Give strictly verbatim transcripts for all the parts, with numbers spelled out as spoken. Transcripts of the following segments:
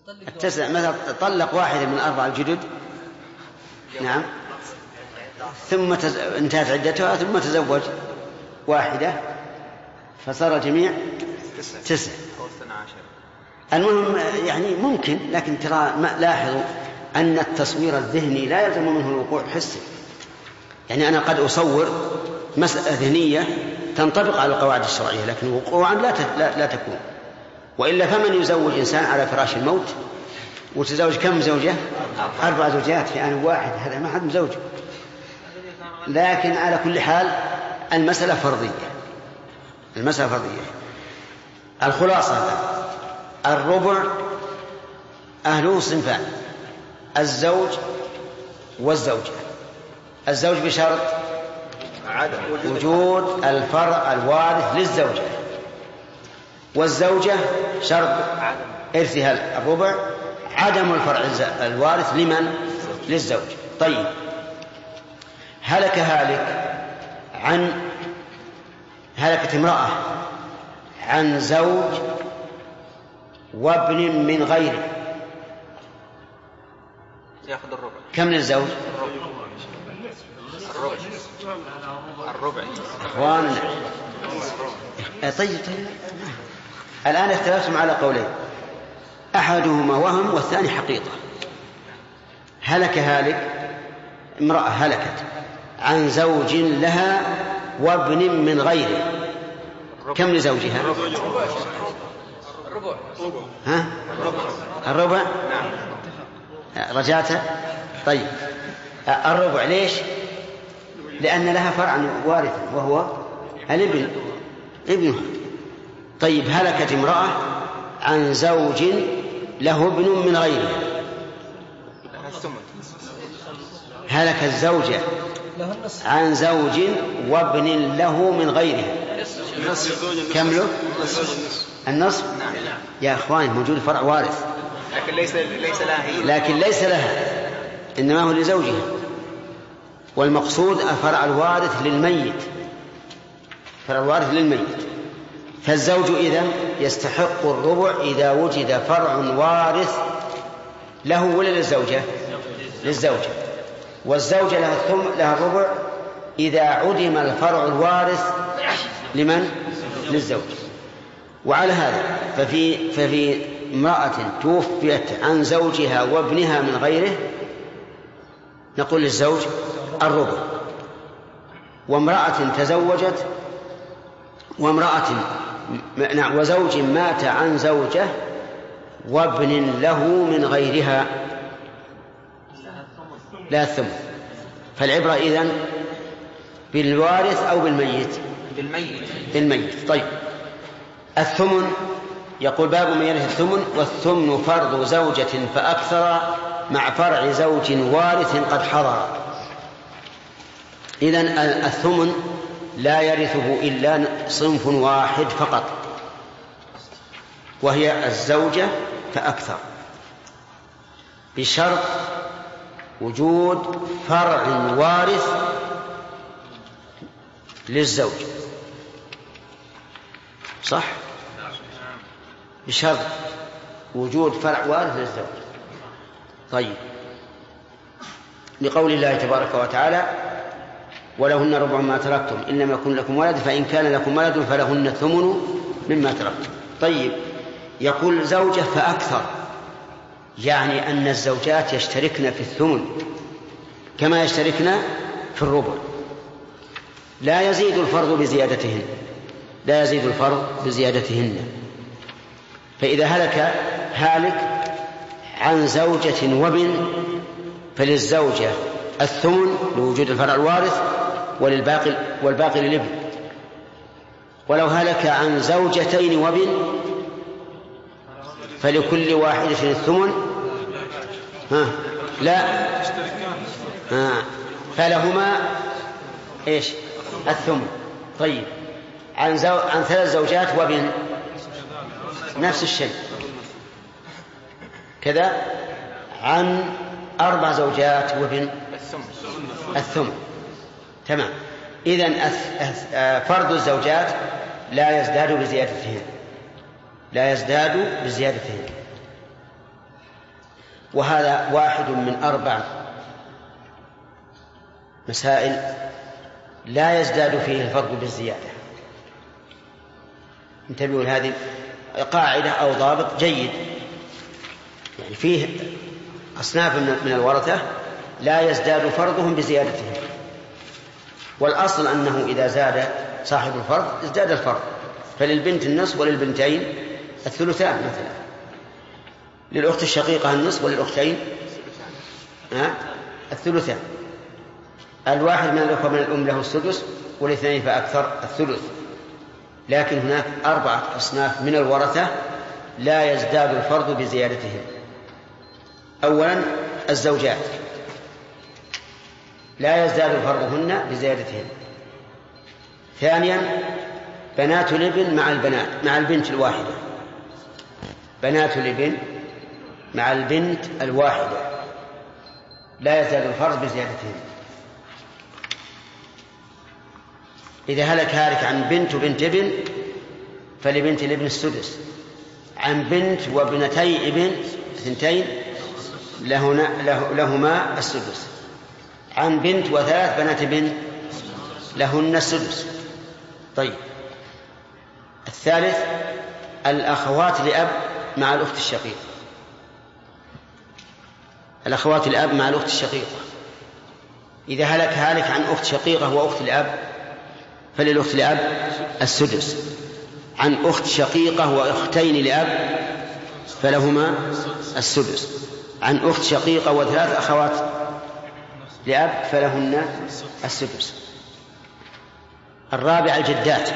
التسع مثلا طلق واحدة من أربع الجدد، نعم، ثم تز... انتهت عدتها ثم تزوج واحدة فصار الجميع تسع. المهم يعني ممكن، لكن ترى لاحظوا أن التصوير الذهني لا يلزم منه الوقوع حسي. يعني أنا قد أصور مسألة ذهنية تنطبق على القواعد الشرعية، لكن وقوعا لا, لا, لا تكون. وإلا فمن يزوج إنسان على فراش الموت وتزوج كم زوجة؟ أربع زوجات في آن واحد، هذا ما حد مزوج. لكن على كل حال المسألة فرضية، المسألة فرضية. الخلاصة الربع أهله صنفان: الزوج والزوجة. الزوج بشرط وجود الفرع الوارث للزوجة، والزوجة شرط إرثها الربع عدم الفرع الوارث لمن؟ للزوج. طيب، هلك هالك عن هلكت امرأة عن زوج وابن من غيره، يأخذ الربع. كم للزوج؟ الربع. الربع. أخواننا طيب طيب الآن اختلفتم على قولين، أحدهما وهم والثاني حقيقة. هلك هالك امرأة هلكت عن زوج لها وابن من غيره، كم لزوجها؟ الربع. ها؟ الربع؟ رجعت؟ طيب الربع ليش؟ لأن لها فرعا وارثا وهو الابن ابنها. طيب هلكت امرأة عن زوج له ابن من غيره، هلك الزوجة عن زوج وابن له من غيره، كم له؟ النصف. يا أخوان موجود فرع وارث، لكن ليس ليس لها هي. لكن ليس لها، إنما هو لزوجها. والمقصود الفرع الوارث للميت، فرع الوارث للميت. فالزوج إذن يستحق الربع إذا وجد فرع وارث له ولا للزوجة؟ للزوجة. والزوجة لها الثم لها الربع إذا عدم الفرع الوارث لمن؟ للزوج. وعلى هذا ففي ففي امرأة توفيت عن زوجها وابنها من غيره نقول للزوج الربع. وامرأة تزوجت وامرأة نعم وزوج مات عن زوجة وابن له من غيرها لا الثمن. فالعبرة إذن بالوارث أو بالميت؟ بالميت. بالميت. طيب الثمن يقول باب من يرث الثمن: والثمن فرض زوجة فأكثر مع فرع زوج وارث قد حضر. إذن الثمن لا يرثه إلا صنف واحد فقط، وهي الزوجة فأكثر، بشرط وجود فرع وارث للزوج. صح؟ بشرط وجود فرع وارث للزوج. طيب، لقول الله تبارك وتعالى: ولهن ربع ما تركتم إن لم يكن لكم ولد فإن كان لكم ولد فلهن الثمن مما تركتم. طيب، يقول زوجة فأكثر، يعني أن الزوجات يشتركن في الثمن كما يشتركن في الربع، لا يزيد الفرض بزيادتهن لا يزيد الفرض بزيادتهن. فإذا هلك هالك عن زوجة وابن فللزوجة الثمن لوجود الفرع الوارث وللباقي والباقي للابن. ولو هلك عن زوجتين وابن فلكل واحدة الثمن ها لا ها فلهما ايش الثمن. طيب، عن زو... عن ثلاث زوجات وابن نفس الشيء كذا، عن أربع زوجات وابن الثمن. تمام. إذن فرض الزوجات لا يزداد بزيادتهن لا يزداد بزيادتهن وهذا واحد من أربع مسائل لا يزداد فيه الفرد بالزيادة. انتبهوا لهذه قاعدة أو ضابط جيد. يعني فيه أصناف من الورثة لا يزداد فرضهم بزيادتهم، والأصل أنه إذا زاد صاحب الفرض ازداد الفرض، فللبنت النصف وللبنتين الثلثان مثلا، للأخت الشقيقة النصف وللأختين الثلثان. الواحد من الأخوة من الأم له السدس والاثنين فأكثر الثلث. لكن هناك أربعة أصناف من الورثة لا يزداد الفرض بزيادتهم. أولا الزوجات لا يزداد فرضهن بزيادتهن. ثانيا بنات الابن مع البنات مع البنت الواحدة، بنات الابن مع البنت الواحدة لا يزداد الفرض بزيادتهن. إذا هلك هالك عن بنت وبنت ابن فلبنت الابن السدس، عن بنت وابنتي ابن اثنتين لهما السدس، عن بنت وثلاث بنات ابن لهن السدس. طيب الثالث الأخوات لأب مع الأخت الشقيقة، الأخوات الأب مع الأخت الشقيقة. إذا هلك هالك عن أخت شقيقة وأخت الأب فللأخت الأب السدس، عن أخت شقيقة وأختين لأب فلهما السدس، عن أخت شقيقة وثلاث أخوات لأب فلهن السدس. الرابع الجدات،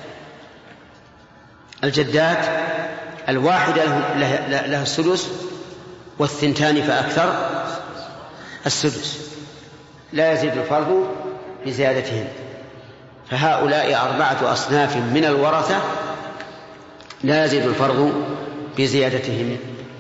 الجدات الواحدة لها السدس والثنتان فأكثر السدس، لا يزيد الفرض بزيادتهن. فهؤلاء أربعة أصناف من الورثة لا يزيد الفرض بزيادتهم.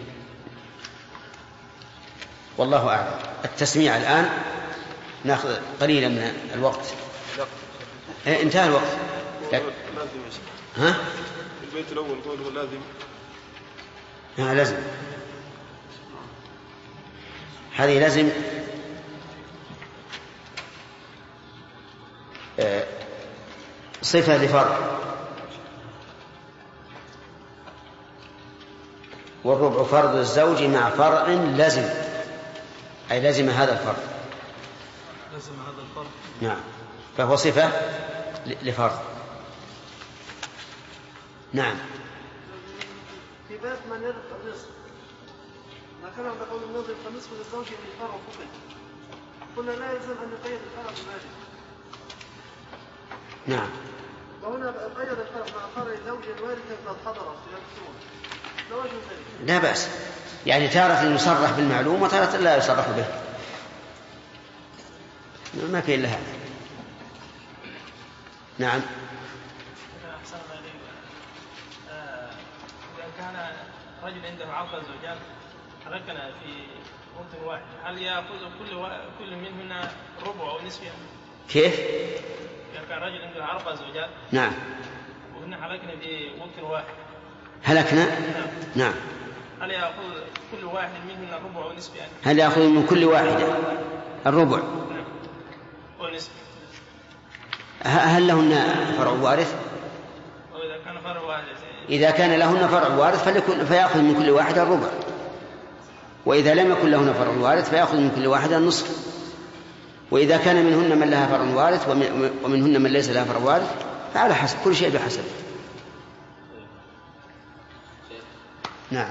والله أعلم. التسميع الآن نأخذ قليلا من الوقت. إيه انتهى الوقت. ها؟ البيت الأول قوله لازم. ها لازم، هذه لازم آه صفة لفرع، والربع فرض الزوج مع فرع لازم، أي لازم هذا الفرع، لازم هذا الفرع. نعم، فهو صفة لفرض. نعم. في باب من يرث الرزق ذكرنا بقول الناظر فالنصف للزوج من فرع فقد، قلنا لا يلزم أن يقيد الفرع بماله. نعم. وهنا قيد الفرع مع فرع زوج وارثا قد حضر في السور، لا وجه ذلك. لا بأس، يعني تارة يصرح بالمعلوم وتارة لا يصرح به، ما في إلا هذا. نعم. إذا كان رجل عنده عقد زوجات ركن في وقت واحد، هل يأخذ كل و... كل منهن ربع أو نصف؟ كيف؟ إذا كان رجل عنده أربع زوجات نعم وهن حلقنا في وقت واحد. هلكنا؟ نعم. نعم. هل يأخذ كل واحد منهن ربع أو نصف؟ هل يأخذ من كل واحدة الربع؟ نعم. ونصف. هل لهن فرع وارث؟ وإذا كان فرع وارث، إذا كان لهن فرع وارث فليكن فيأخذ من كل واحدة الربع، وإذا لم يكن لهن فرع وارث فيأخذ من كل واحدة النصف. وإذا كان منهن من لها فرع وارث ومنهن من ليس لها فرع وارث فعلى حسب، كل شيء بحسب. نعم.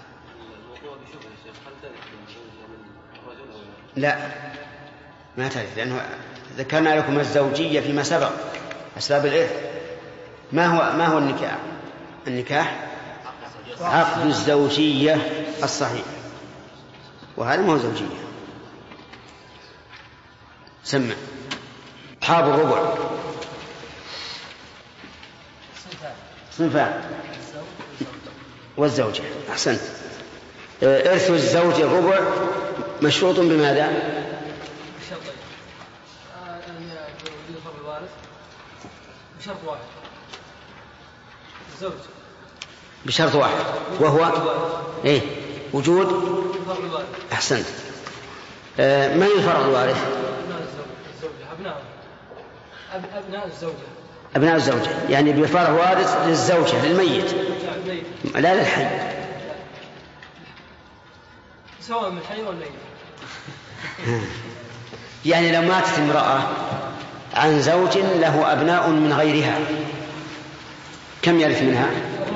لا ما تعرف، لأنه ذكرنا لكم الزوجية فيما سبق أسباب الإرث. ما هو ما هو النكاح؟ النكاح عقد الزوجية الصحيح، وهذا ما هو زوجية. سمع أصحاب الربع صنفان والزوجة. أحسنت. إرث الزوج الربع مشروط بماذا؟ بشرطين، أن يوجد فرع الوارث بشرط واحد، الزوج بشرط واحد وهو إيه؟ وجود فرع الوارث. أحسنت. آه من الفرع الوارث؟ أبناء الزوجة. أبناء أبناء الزوجة. أبناء الزوجة، يعني بفرع وارث للزوجة للميت لا للحي، سواء من الحي والميت. يعني لو ماتت امرأة عن زوج له أبناء من غيرها كم يرث منها؟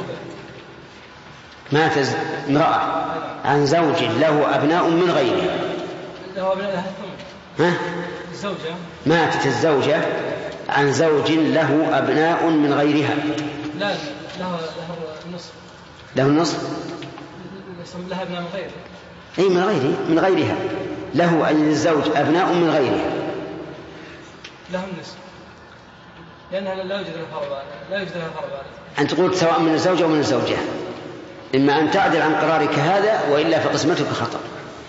ماتت امرأة عن زوج له أبناء من غيرها، له أبناء لها الثمن. ها؟ الزوجة ماتت الزوجة عن زوج له أبناء من غيرها. لا له النصف. له النصف؟ لها أبناء من غيرها. أي من غيره من غيرها له أي الزوج أبناء من غيرها لهم النصف، لأنها لا يوجد لها فرع لا يوجد لها فرع وارث. أنت تقول سواء من الزوجة أو من الزوجة، إما أن تعدل عن قرارك هذا وإلا فقسمتك خطأ.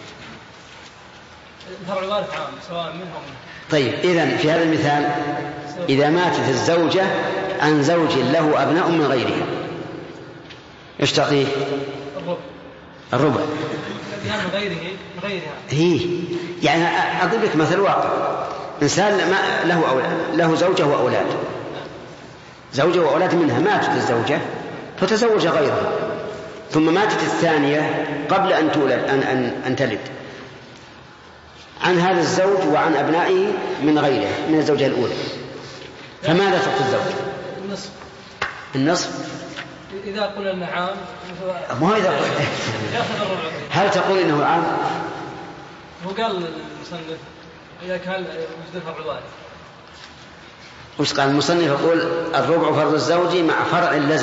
الفرع الوارث عام سواء منهم منهم. طيب إذن في هذا المثال إذا ماتت الزوجة عن زوج له أبناء من غيرها إيش تعطيه؟ الربع. الربع من غيره من غيرها. هي يعني أضرب لك مثل واقع، إنسان ما له أولاد، له زوجة وأولاد، زوجة وأولاد منها ماتت الزوجة فتزوج غيرها، ثم ماتت الثانية قبل أن تولد أن, أن, أن تلد عن هذا الزوج وعن أبنائه من غيره من الزوجة الأولى، فماذا تعطي الزوج؟ النصف. النصف إذا قلنا أنه عام ما إذا هل تقول إنه عام؟ هو قال المصنف إذا كان وجد فرع الوارث. وش قال المصنف؟ يقول الربع فرض الزوج مع فرع اللزم،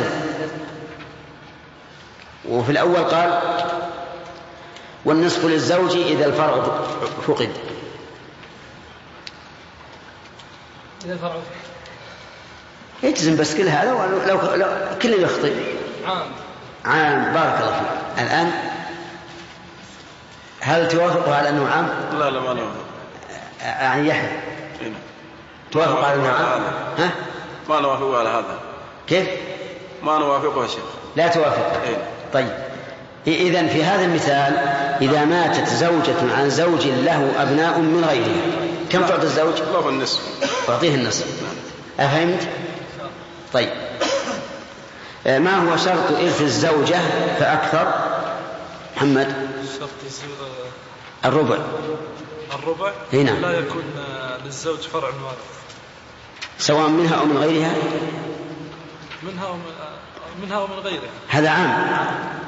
وفي الأول قال والنصف للزوج إذا الفرع فقد. إذا الفرع يجزم بس كل هذا ولو لو كل يخطئ. عام عام بارك الله فيك. الآن هل توافق على أنه عام؟ لا لا ما له. يعني يحيى توافق على أنه عام؟ ها؟ ما نوافق على هذا. كيف؟ ما نوافقه يا شيخ. لا توافق. إيه؟ طيب إذن في هذا المثال إذا ماتت زوجة عن زوج له أبناء من غيره كم تعطي الزوج؟ له النصف. تعطيه النصف. أفهمت؟ طيب ما هو شرط إرث الزوجة فأكثر؟ محمد. شرط يصير الربع. الربع هنا لا يكون للزوج فرع وارث سواء منها أو من غيرها. منها ومن منها ومن غيرها. هذا عام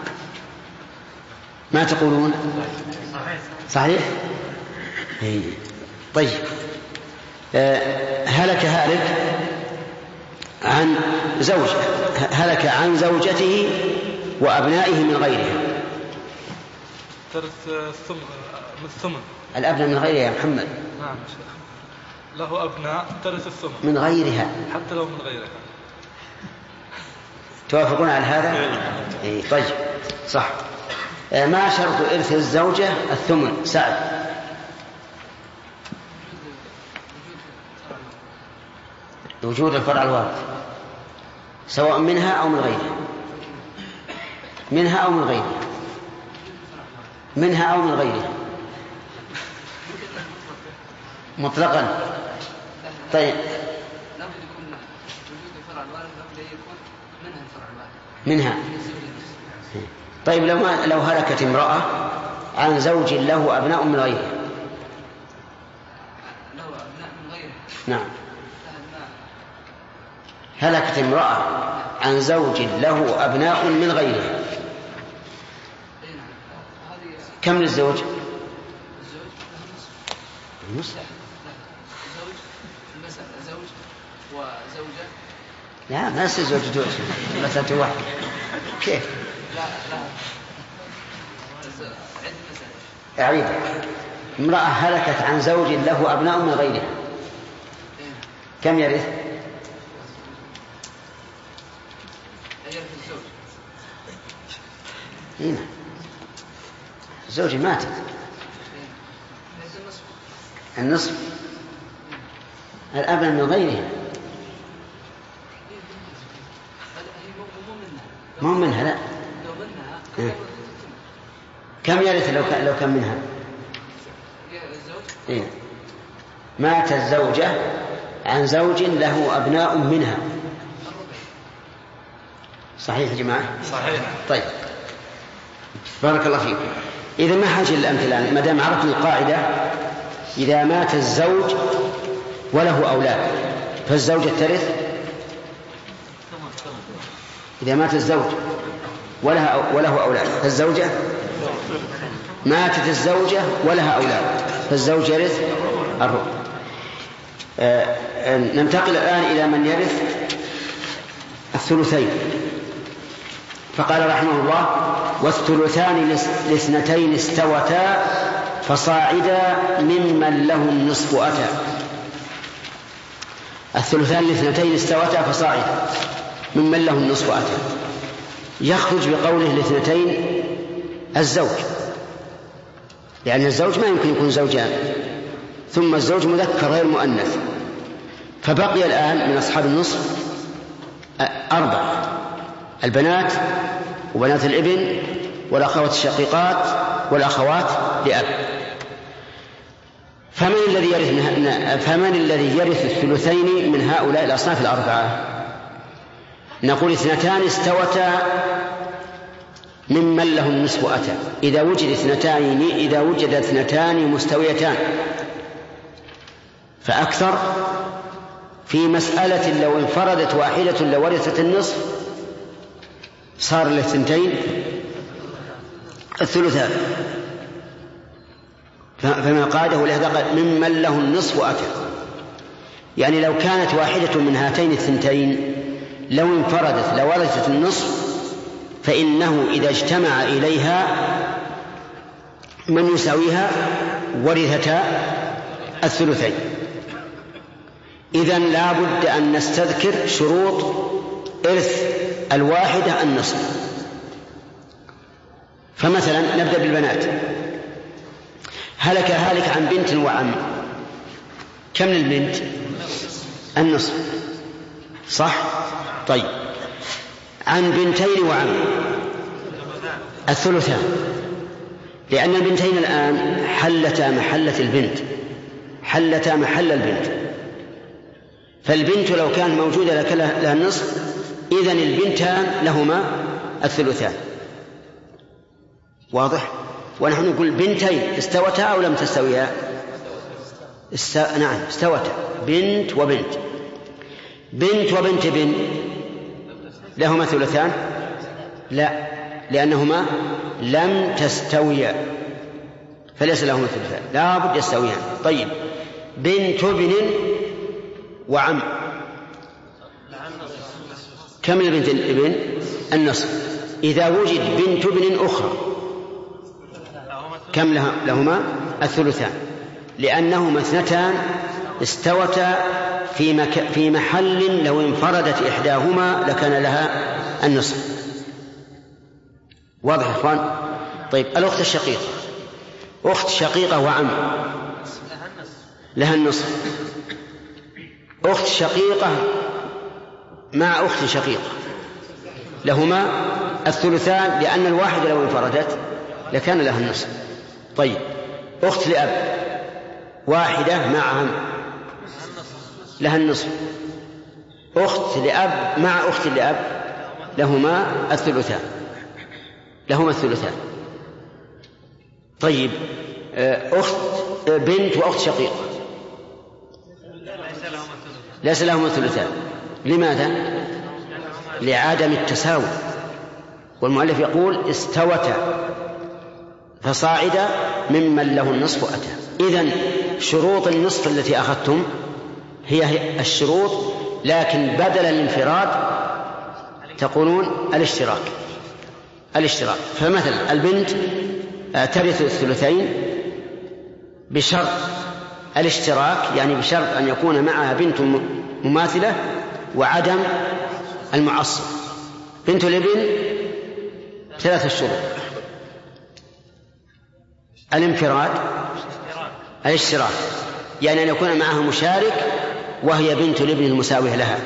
ما تقولون؟ صحيح؟ هي. طيب أه هلك هالك عن زوجه هلك عن زوجته وأبنائه من غيرها ترث الثمن من الثمن. الأبناء من غيرها يا محمد. نعم شيخ. له أبناء ترث الثمن من غيرها حتى لو من غيرها. توافقون على هذا؟ إيه طيب صح. ما شرط إرث الزوجة الثمن؟ سعد. وجود الفرع الوارث سواء منها أو من غيرها. منها أو من غيرها. منها أو من غيرها مطلقا. طيب لابد يكون وجود الفرع الوارث لابد يكون منها الفرع الوارث. منها. طيب لو ما لو هلكت امرأة عن زوج له أبناء من غيرها. له أبناء من غيرها. نعم. هلكت امرأة عن زوج له أبناء من غيرها كم للزوج؟ الزوج له نصف. زوج المسألة زوج وزوجة. لا ما يصير زوج زوج مسألة واحد. كيف؟ لا لا عد مسألة. أعيد. امرأة هلكت عن زوج له أبناء من غيرها كم يرث؟ يرث الزوج. هنا زوجي ماتت. النصف. النصف. الأبناء من غيرها. مو منها. مو منها لا. لو منها كم يرث لو كان, لو كان منها؟ إيه؟ مات الزوجة عن زوج له أبناء منها. صحيح يا جماعة؟ صحيح. طيب بارك الله فيكم. إذا ما حاجة للأمثلة، ما دام عرفنا القاعدة، إذا مات الزوج وله أولاد فالزوجة ترث. إذا مات الزوج ولها وله أولاد فالزوجة، ماتت الزوجة ولها أولاد فالزوج يرث الربع. آه ننتقل الآن إلى من يرث الثلثين. فقال رحمه الله: والثلثان لاثنتين استوتا فصاعدا ممن له النصف أتى. الثلثان لاثنتين استوتا فصاعدا ممن له النصف أتى. يخرج بقوله لاثنتين الزوج، لأن الزوج ما يمكن يكون زوجان، ثم الزوج مذكر غير مؤنث. فبقي الآن من أصحاب النصف أربع: البنات وبنات الابن والأخوات الشقيقات والأخوات لأب. فمن الذي يرث فمن الذي يرث الثلثين من هؤلاء الأصناف الأربعة؟ نقول اثنتان استوتا ممن له النصف أتى. إذا وجد اثنتان إذا وجد اثنتان مستويتان فأكثر في مسألة لو انفردت واحدة لورثت النصف صار للثنتين الثلثان. فما قاده لهذا قال ممن له النصف أتى، يعني لو كانت واحدة من هاتين الثنتين لو انفردت لورثت النصف، فإنه إذا اجتمع إليها من يساويها ورثتا الثلثين. إذن لا بد أن نستذكر شروط إرث الواحدة النصف. فمثلا نبدأ بالبنات. هلك هالك عن بنت وعم، كم للبنت؟ النصف، صح؟ طيب عن بنتين وعم الثلثان، لأن البنتين الآن حلتا محلة البنت، حلتا محل البنت. فالبنت لو كانت موجودة لها النصف، إذن البنتان لهما الثلثان. واضح؟ ونحن نقول بنتين استوتا أو لم تستويا؟ است... نعم استوتا، بنت وبنت. بنت وبنت بن لهما ثلثان؟ لا، لأنهما لم تستويا فليس لهما ثلثان، لا بد يستويان. طيب بنت ابن وعم، كم البنت الابن؟ النصف. إذا وجد بنت ابن أخرى كم لها؟ لهما الثلثان، لأنهما اثنتان استوتا في, مك... في محل لو انفردت إحداهما لكان لها النصف. واضح يا إخوان؟ طيب الأخت الشقيقة، أخت شقيقة وعم لها النصف. أخت شقيقة مع أخت شقيقة لهما الثلثان، لأن الواحدة لو انفردت لكان لها النصف. طيب أخت لأب واحدة مع عم لها النصف. أخت لأب مع أخت لأب لهما الثلثان، لهما الثلثان. طيب أخت بنت وأخت شقيقة ليس لهما الثلثان. لماذا؟ لعدم التساوي. والمؤلف يقول استوتا فصاعدا ممن له النصف أتى. إذن شروط النصف التي أخذتم هي الشروط، لكن بدل الانفراد تقولون الاشتراك. الاشتراك فمثلا البنت ترث الثلثين بشرط الاشتراك، يعني بشرط أن يكون معها بنت مماثلة وعدم المعصب. بنت الابن ثلاثة شروط: الانفراد، الاشتراك يعني أن يكون معها مشارك وهي بنت الابن المساوية لها،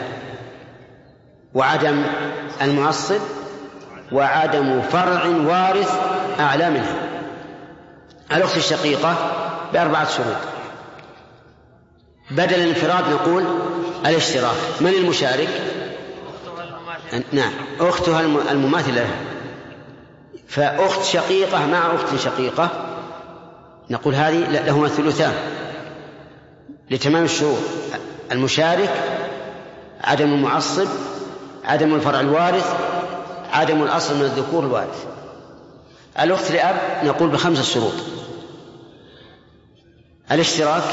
وعدم المعصب، وعدم فرع وارث أعلى منها. الأخت الشقيقة بأربعة شروط. بدل الانفراد نقول الاشتراك. من المشارك؟ نعم أختها المماثلة لها. فأخت شقيقة مع أخت شقيقة نقول هذه لهما الثلثان لتمام الشروط. المشارك، عدم المعصب، عدم الفرع الوارث، عدم الأصل من الذكور الوارث. الأخت لأب نقول بخمس شروط. الاشتراك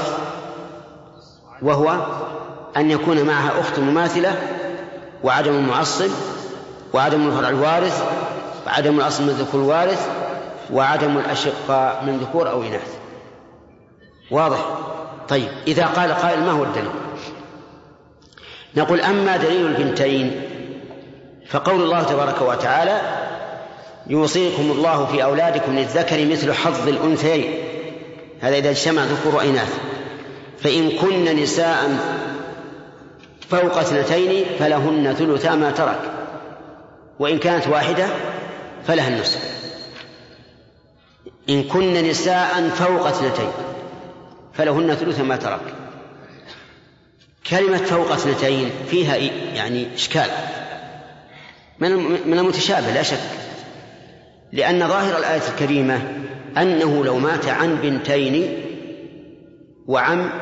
وهو أن يكون معها أخت مماثلة وعدم المعصب وعدم الفرع الوارث وعدم الأصل من الذكور الوارث وعدم الأشقاء من ذكور أو إناث. واضح؟ طيب إذا قال قائل ما هو الدليل؟ نقول أما دليل البنتين فقول الله تبارك وتعالى يوصيكم الله في أولادكم للذكر مثل حظ الأنثيين، هذا إذا اجتمع ذكور وإناث. فإن كن نساء فوق اثنتين فلهن ثلثا ما ترك، وإن كانت واحدة فلها النصف. إن كن نساء فوق اثنتين فلهن ثلثا ما ترك. كلمة فوق اثنتين فيها يعني إشكال من المتشابه لا شك، لأن ظاهر الآية الكريمة أنه لو مات عن بنتين وعم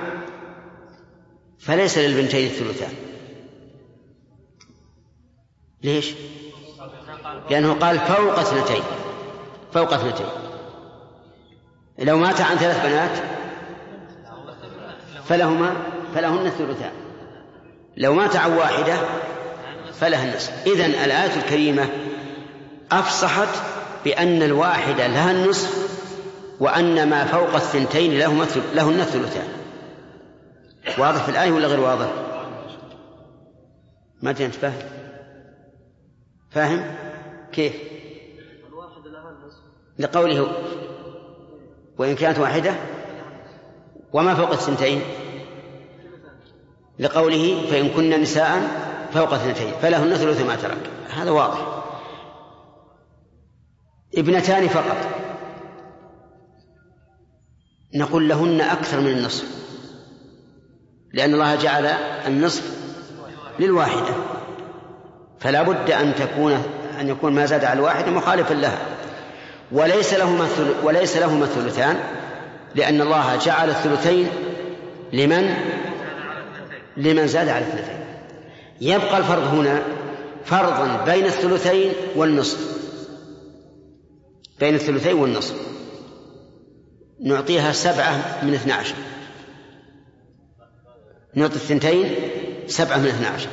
فليس للبنتين الثلثان. ليش؟ لأنه قال فوق اثنتين فوق اثنتين. لو مات عن ثلاث بنات فلهما فلهن الثلثان، لو مات عن واحدة فلها النصف. إذن الآية الكريمة أفصحت بأن الواحدة لها النصف وأن ما فوق الثنتين لهن الثلثان. واضح في الآية ولا غير واضح؟ ما أنت فاهم؟ فاهم كيف؟ لقوله وإن كانت واحدة وما فوق الثنتين، لقوله فإن كن نساء فوق اثنتين فلهن ثلث ما ترك. هذا واضح. ابنتان فقط نقول لهن أكثر من النصف، لأن الله جعل النصف للواحدة، فلا بد أن تكون أن يكون ما زاد على الواحدة مخالفا لها. وليس لهما وليس لهما الثلثان، لأن الله جعل الثلثين لمن لمن زاد على الاثنتين. يبقى الفرق هنا فرضا بين الثلثين والنصف، بين الثلثين والنصف نعطيها سبعة من اثنى عشر، نعطي الثنتين سبعة من اثنى عشر.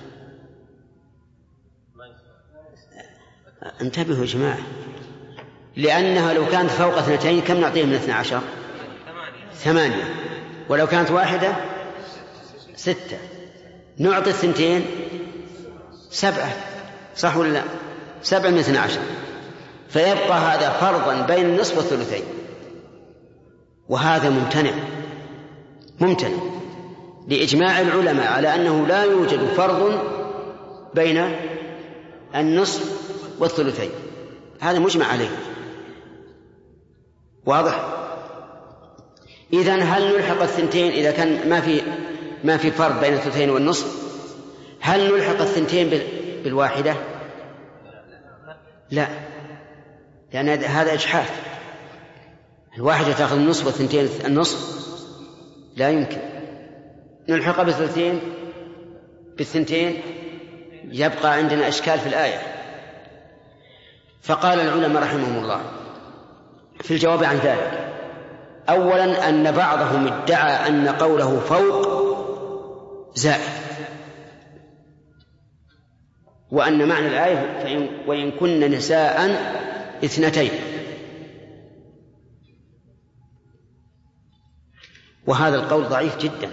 انتبهوا يا جماعة، لأنها لو كانت فوق اثنتين كم نعطيها من اثنى عشر؟ ثمانية. ولو كانت واحدة ستة. نعطي الثنتين سبعة، صح ولا لا؟ سبعة من اثنى عشر. فيبقى هذا فرضا بين النصف والثلثين، وهذا ممتنع ممتنع لإجماع العلماء على أنه لا يوجد فرض بين النصف والثلثين، هذا مجمع عليه. واضح؟ إذن هل نلحق الثنتين إذا كان ما في ما في فرق بين الثلثين والنصف؟ هل نلحق الثنتين بالواحدة؟ لا، لأن هذا إجحاف. الواحدة تأخذ النصف والثنتين النصف، لا يمكن. نلحق بالثلثين بالثنتين يبقى عندنا إشكال في الآية. فقال العلماء رحمهم الله في الجواب عن ذلك: أولا أن بعضهم ادعى أن قوله فوق زائد، وأن معنى الآية فإن وإن كن نساء اثنتين، وهذا القول ضعيف جدا،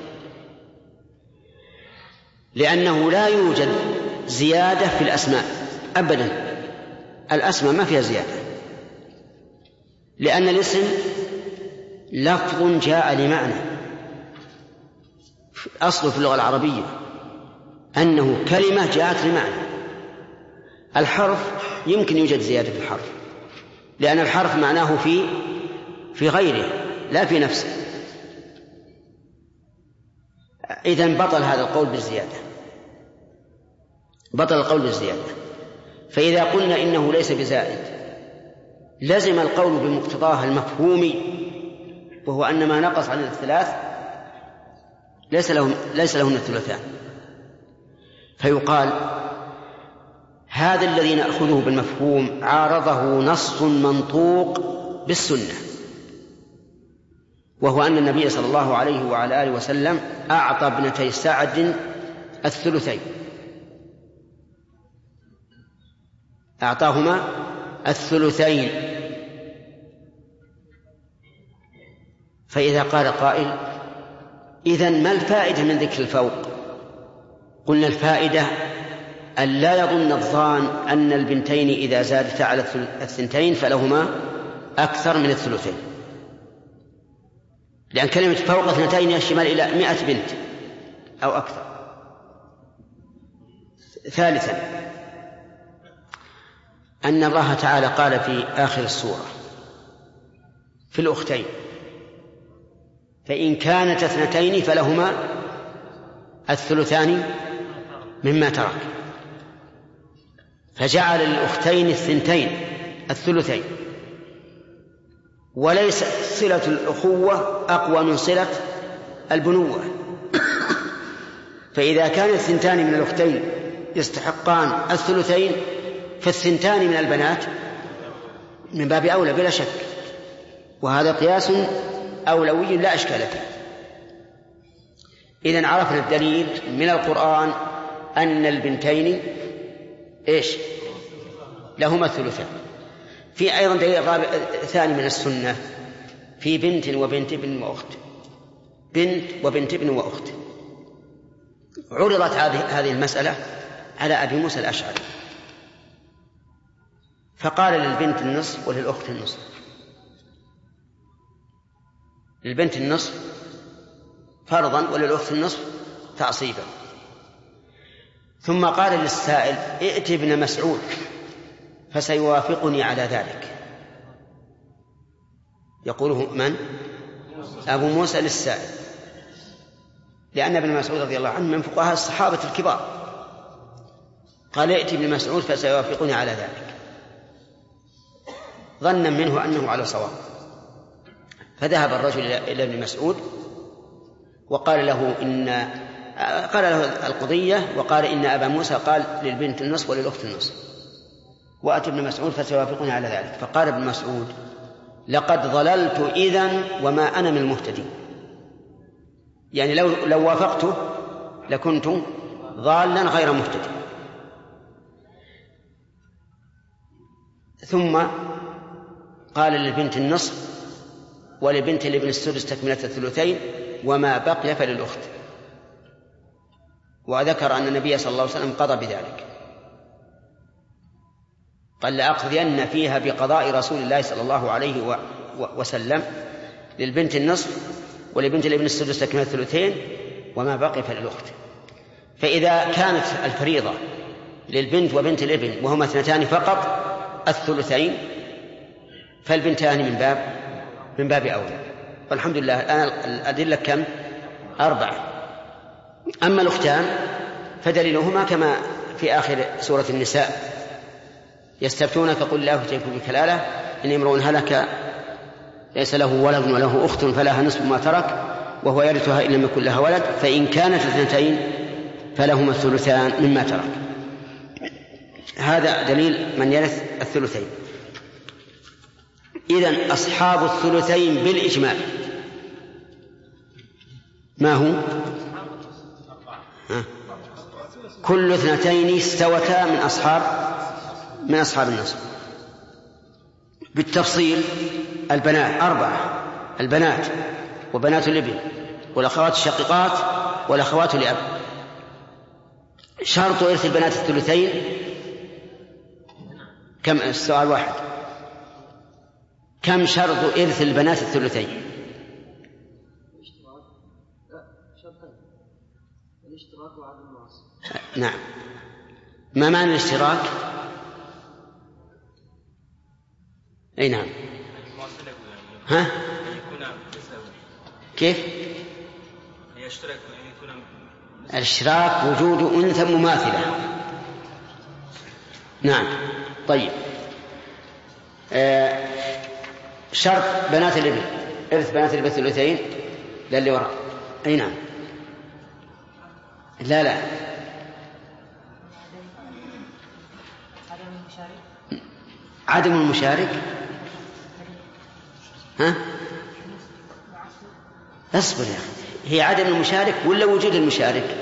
لأنه لا يوجد زيادة في الأسماء أبدا. الأسماء ما فيها زيادة، لأن الاسم لفظ جاء لمعنى. أصله في اللغة العربية أنه كلمة جاءت لمعنى. الحرف يمكن يوجد زيادة في الحرف، لأن الحرف معناه في في غيره لا في نفسه. إذن بطل هذا القول بالزيادة، بطل القول بالزيادة. فإذا قلنا إنه ليس بزائد لزم القول بمقتضاه المفهومي، وهو أن ما نقص عن الثلاث ليس له ليس لهن الثلثان. فيقال هذا الذي نأخذه بالمفهوم عارضه نص منطوق بالسنة، وهو أن النبي صلى الله عليه وعلى آله وسلم أعطى ابنتي سعد الثلثين، أعطاهما الثلثين. فإذا قال قائل إذن ما الفائدة من ذكر الفوق؟ قلنا الفائدة أن لا يظن الظان أن البنتين إذا زادتا على الثنتين فلهما أكثر من الثلثين، لأن كلمة فوق اثنتين يشمل إلى مئة بنت أو أكثر. ثالثا أن الله تعالى قال في آخر السورة في الأختين فإن كانت اثنتين فلهما الثلثان مما ترك، فجعل للأختين الثنتين الثلثين، وليس صلة الأخوة أقوى من صلة البنوة. فإذا كان الثنتان من الأختين يستحقان الثلثين فالثنتان من البنات من باب أولى بلا شك، وهذا قياس أولوي لا أشكال فيه. إذن عرفنا الدليل من القرآن أن البنتين إيش لهما الثلثان. في أيضا دليل ثاني من السنة في بنت وبنت ابن وأخت، بنت وبنت ابن وأخت. عرضت هذه المسألة على أبي موسى الأشعري فقال للبنت النصف وللأخت النصف، للبنت النصف فرضا وللأخت النصف تعصيبا. ثم قال للسائل ائت ابن مسعود فسيوافقني على ذلك. يقوله من؟ أبو موسى للسائل، لأن ابن مسعود رضي الله عنه من فقهاء الصحابة الكبار. قال ائت ابن مسعود فسيوافقني على ذلك، ظنا منه أنه على صواب. فذهب الرجل إلى ابن مسعود وقال له إن قال له القضية، وقال إن أبا موسى قال للبنت النصف وللأخت النصف، وأتى ابن مسعود فسيوافقني على ذلك. فقال ابن مسعود لقد ضللت إذن وما أنا من المهتدين، يعني لو, لو وافقته لكنت ضالا غير مهتدي. ثم قال للبنت النصف ولبنت الابن السدس تكملة الثلثين وما بقي فللأخت، وذكر أن النبي صلى الله عليه وسلم قضى بذلك، قال لأقضين فيها بقضاء رسول الله صلى الله عليه وسلم للبنت النصف ولبنت الابن السدس تكملة الثلثين وما بقي فللأخت. فإذا كانت الفريضة للبنت وبنت الابن وهما اثنتان فقط الثلثين فالبنتان من باب من باب أولى. والحمد لله الآن الأدلة كم؟ أربعة. أما الأختان فدليلهما كما في آخر سورة النساء يستفتونك قل الله يفتيكم بكلالة إن امرؤ هلك ليس له ولد وله أخت فلها نصف ما ترك وهو يرثها إن لم يكن لها ولد فإن كانت اثنتين فلهما الثلثان مما ترك. هذا دليل من يرث الثلثين. إذن أصحاب الثلثين بالإجماع ما هو؟ ها؟ كل اثنتين استوتا من أصحاب من أصحاب النصف. بالتفصيل البنات أربعة، البنات وبنات الابن والأخوات الشقيقات والأخوات لأب. شرط إرث البنات الثلثين كم؟ السؤال واحد، كم شرط إرث البنات الثلثين؟ الاشتراك وعدم الوصف. نعم. ما معنى الاشتراك؟ أي نعم. ها؟ كيف؟ يشترك يكون الاشتراك وجود أنثى مماثلة. نعم. طيب آه شرط بنات الابن، إرث بنات الابن الثلثين للي وراء. أي نعم. لا لا عدم المشارك. ها؟ اصبر يا أخي، هي عدم المشارك ولا وجود المشارك؟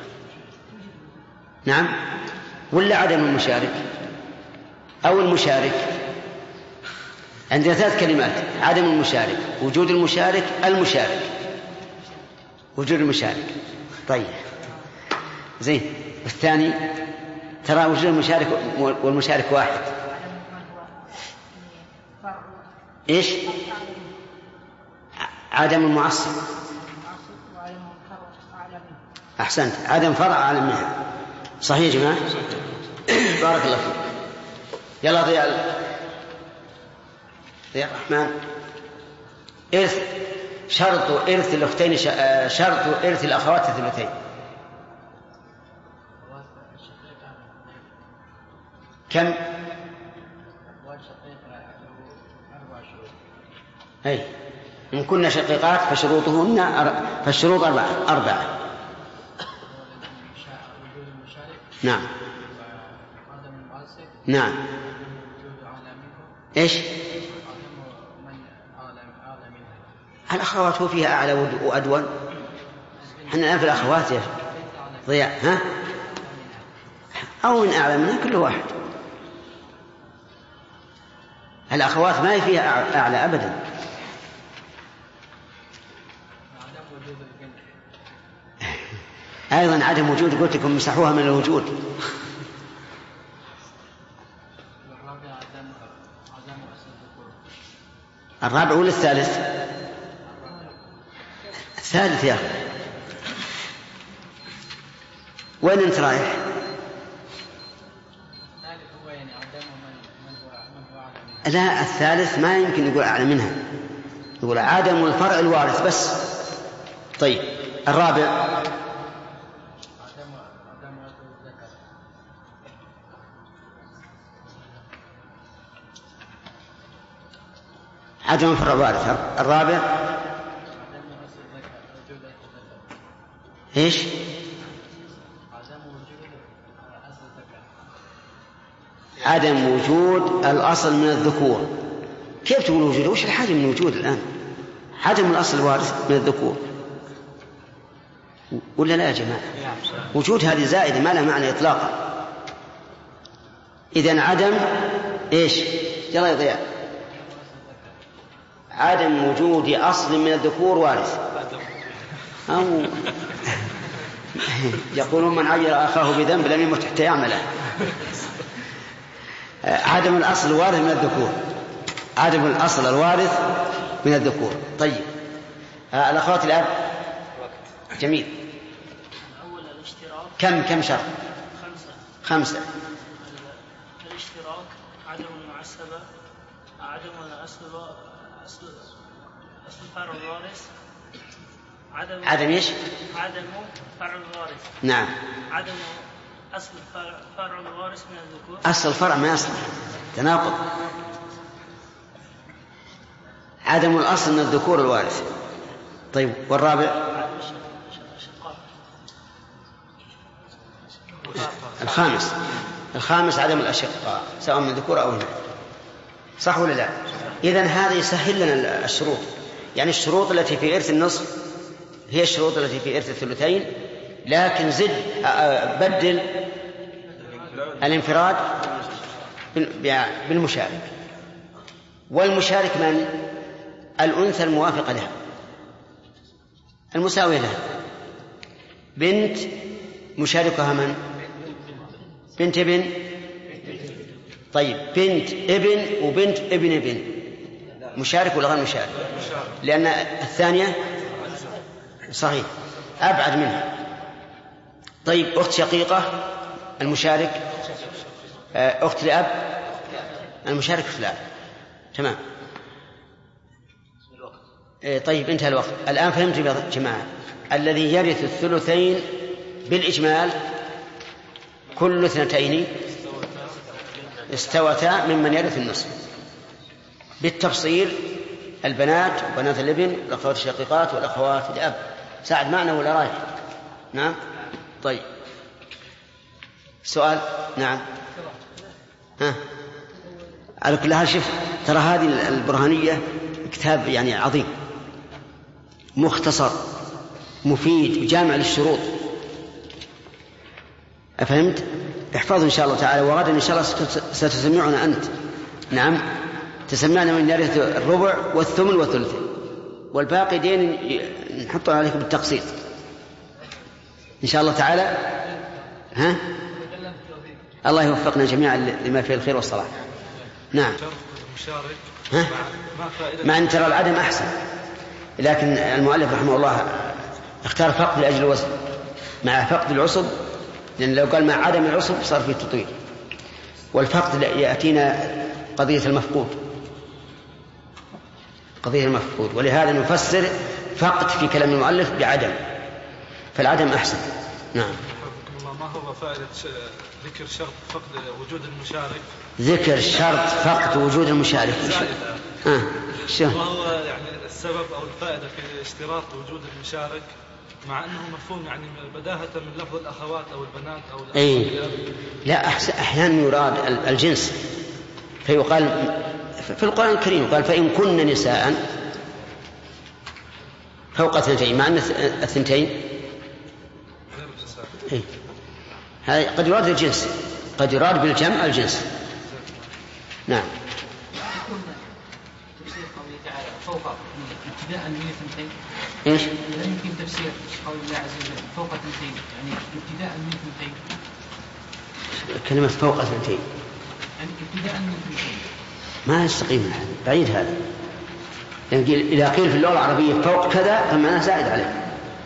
نعم، ولا عدم المشارك أو المشارك؟ عندنا ثلاث كلمات: عدم المشارك، وجود المشارك، المشارك. وجود المشارك. طيب زين. والثاني ترى وجود المشارك والمشارك واحد. إيش؟ عدم المعصب. أحسنت، عدم فرع أعلى منها. صحيح يا جماعة؟ بارك الله فيك. يلا ضياء ضياء الرحمن. إرث شرط إرث الأختين، شرط إرث الأخوات الثلثين. كم؟ أي إن كنا شقيقات فشروطهن أر... فالشروط أربعة أربعة. نعم نعم. إيش؟ الأخوات هو فيها أعلى وأدون. احنا الآن في الأخوات يا ضياء، ها؟ أو من أعلى منها كل واحد. الأخوات ما فيها أعلى أبدا. أيضا عدم وجود، قلت لكم مسحوها من الوجود. الرابع ولا الثالث؟ الثالث يا أخي. وين أنت رايح؟ لا، الثالث ما يمكن يقول أعلى منها، يقول عدم الفرع الوارث بس. طيب الرابع عدم الفرع الوارث. الرابع إيش؟ عدم وجود الأصل من الذكور. كيف تقول وجود؟ وش الحاجة من وجود الآن؟ عدم الأصل الوارث من الذكور ولا لا يا جماعة؟ وجود هذه زائدة ما لها معنى إطلاقا. إذن عدم إيش؟ يلا يا ضياء. عدم وجود أصل من الذكور وارث. أو يقولون من عير أخاه بذنب لم يمت حتى يعمله. عدم الأصل الوارث من الذكور. عدم الأصل الوارث من الذكور. طيب الأخوات الآن جميل. كم كم شرط؟ خمسة. خمسة. الاشتراك، عدم المعسبة، عدم أصل أصل أصل فرع الوارث، عدم عدم إيش؟ عدم فرع الوارث. نعم. عدم أصل فرع الوارث من الذكور. أصل الفرع ما يصلح، تناقض. عدم الأصل من الذكور الوارث. طيب والرابع؟ الخامس. الخامس عدم الأشقاء سواء من ذكور أو إناث. صح ولا لا؟ إذن هذا يسهل لنا الشروط. يعني الشروط التي في إرث النصف هي الشروط التي في إرث الثلثين، لكن زد بدل الانفراد بالمشارك. والمشارك من؟ الأنثى الموافقة لها المساوية لها. بنت مشاركها من؟ بنت ابن. طيب بنت ابن وبنت ابن ابن مشارك ولا غير مشارك؟ لأن الثانية صحيح أبعد منها. طيب أخت شقيقة المشارك، أخت لأب المشارك في الأب. تمام. إيه طيب انتهى الوقت. الآن فهمت يا جماعة. الذي يرث الثلثين بالإجمال كل اثنتين استوتا ممن يرث النصف. بالتفصيل البنات وبنات الابن والأخوات الشقيقات والأخوات الأب. ساعد معنا ولا رايح؟ نعم طيب. سؤال؟ نعم. ها على كل حال شوف ترى هذه البرهانية كتاب يعني عظيم مختصر مفيد جامع للشروط. أفهمت؟ احفظه إن شاء الله تعالى. وغدا إن شاء الله ستسمعنا أنت. نعم تسمعنا من يرث الربع والثمن والثلث والباقي دين نحطه عليك بالتقسيط إن شاء الله تعالى. ها الله يوفقنا جميعا لما فيه الخير والصلاح. نعم. ها؟ مع أن ترى العدم أحسن لكن المؤلف رحمه الله اختار فقد لأجل الوزن مع فقد العصب لأن لو قال مع عدم العصب صار فيه تطويل. والفقد يأتينا قضية المفقود قضية المفقود ولهذا نفسر فقد في كلام المؤلف بعدم فالعدم أحسن. نعم. ما هو فائدة ذكر شرط فقد وجود المشارك؟ ذكر شرط فقد وجود المشارك آه. ما هو يعني السبب أو الفائدة في اشتراط وجود المشارك مع أنه مفهوم يعني بداهة من لفظ الأخوات أو البنات أو أي. لا أحيانا يراد الجنس فيقال في القرآن الكريم قال فإن كن نساء فوق اثنتين مع أن الثنتين إيه؟ هذا قد يراد الجنس قد يراد بالجمع الجنس. نعم. تفسير قوله تعالى فوق ابتداء من اثنتين ايش؟ لا يمكن تفسير قول الله عز وجل فوق اثنتين يعني ابتداء من اثنتين. كلمة فوق اثنتين يعني ابتداء من اثنتين ما يستقيم هذا بعيد هذا يعني إذا قيل في اللغة العربية فوق كذا فمعناه زائد عليه.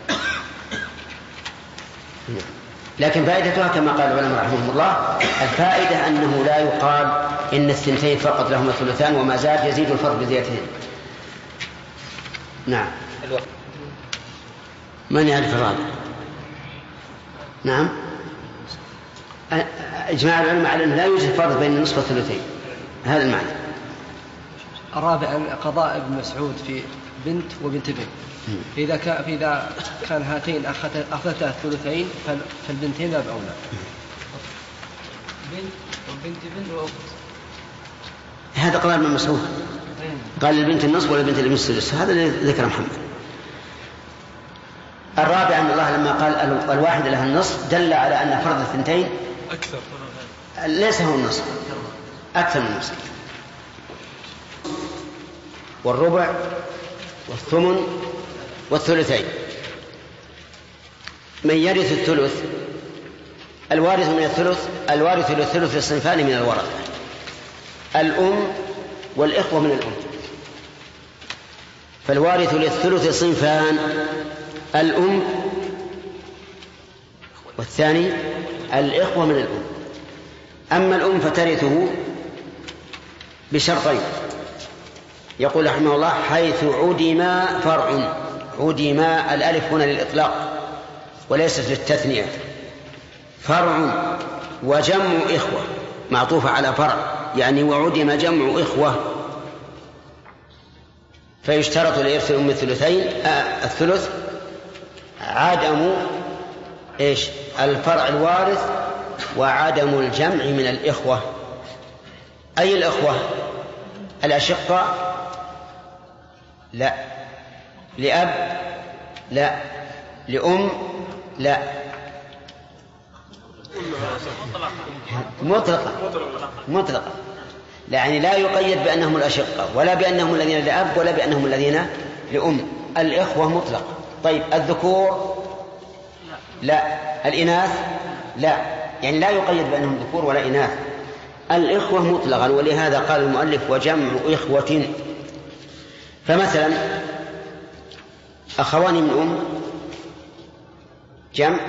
لكن فائدتها كما قال العلماء رحمهم الله الفائدة أنه لا يقال إن الثنتين فقط لهما الثلثان وما زاد يزيد الفرق بزيادتين. نعم. من يعرف الرابع؟ نعم. إجماع العلماء على أنه لا يوجد فرق بين النصف والثلثين هذا المعنى. الرابع قضاء ابن مسعود في بنت وبنت بنت إذا كان إذا كان هاتين أخذتا الثلثين فالبنتين باب أولى. بنت وبنت بنت وأخت هذا قال ابن مسعود قال البنت النصف ولا بنت الابن السدس هذا اللي ذكر محمد. الرابع أن الله لما قال الواحد لها النصف دل على أن فرض الثنتين أكثر ليس هو النصف أكثر من النصف. والربع والثمن والثلثين. من يرث الثلث الوارث من الثلث الوارث للثلث الصنفان من الورثة الأم والإخوة من الأم. فالوارث للثلث صنفان الأم والثاني الإخوة من الأم. أما الأم فترثه بشرطين يقول رحمه الله حيث عدم فرع عدم الألف هنا للإطلاق وليست للتثنية فرع وجمع إخوة معطوفة على فرع يعني وعدم جمع إخوة فيشترط لإرث الأم الثلثين آه الثلث عدم إيش الفرع الوارث وعدم الجمع من الإخوة. أي الإخوة؟ الأشقة؟ لا. لأب؟ لا. لأم؟ لا. مطلقة مطلقة يعني لا يقيد بأنهم الأشقة ولا بأنهم الذين لأب ولا بأنهم الذين لأم. الإخوة مطلق. طيب الذكور؟ لا. الإناث؟ لا. يعني لا يقيد بأنهم ذكور ولا إناث. الإخوة مطلقا ولهذا قال المؤلف وجمع إخوة. فمثلا أخوان من أم جمع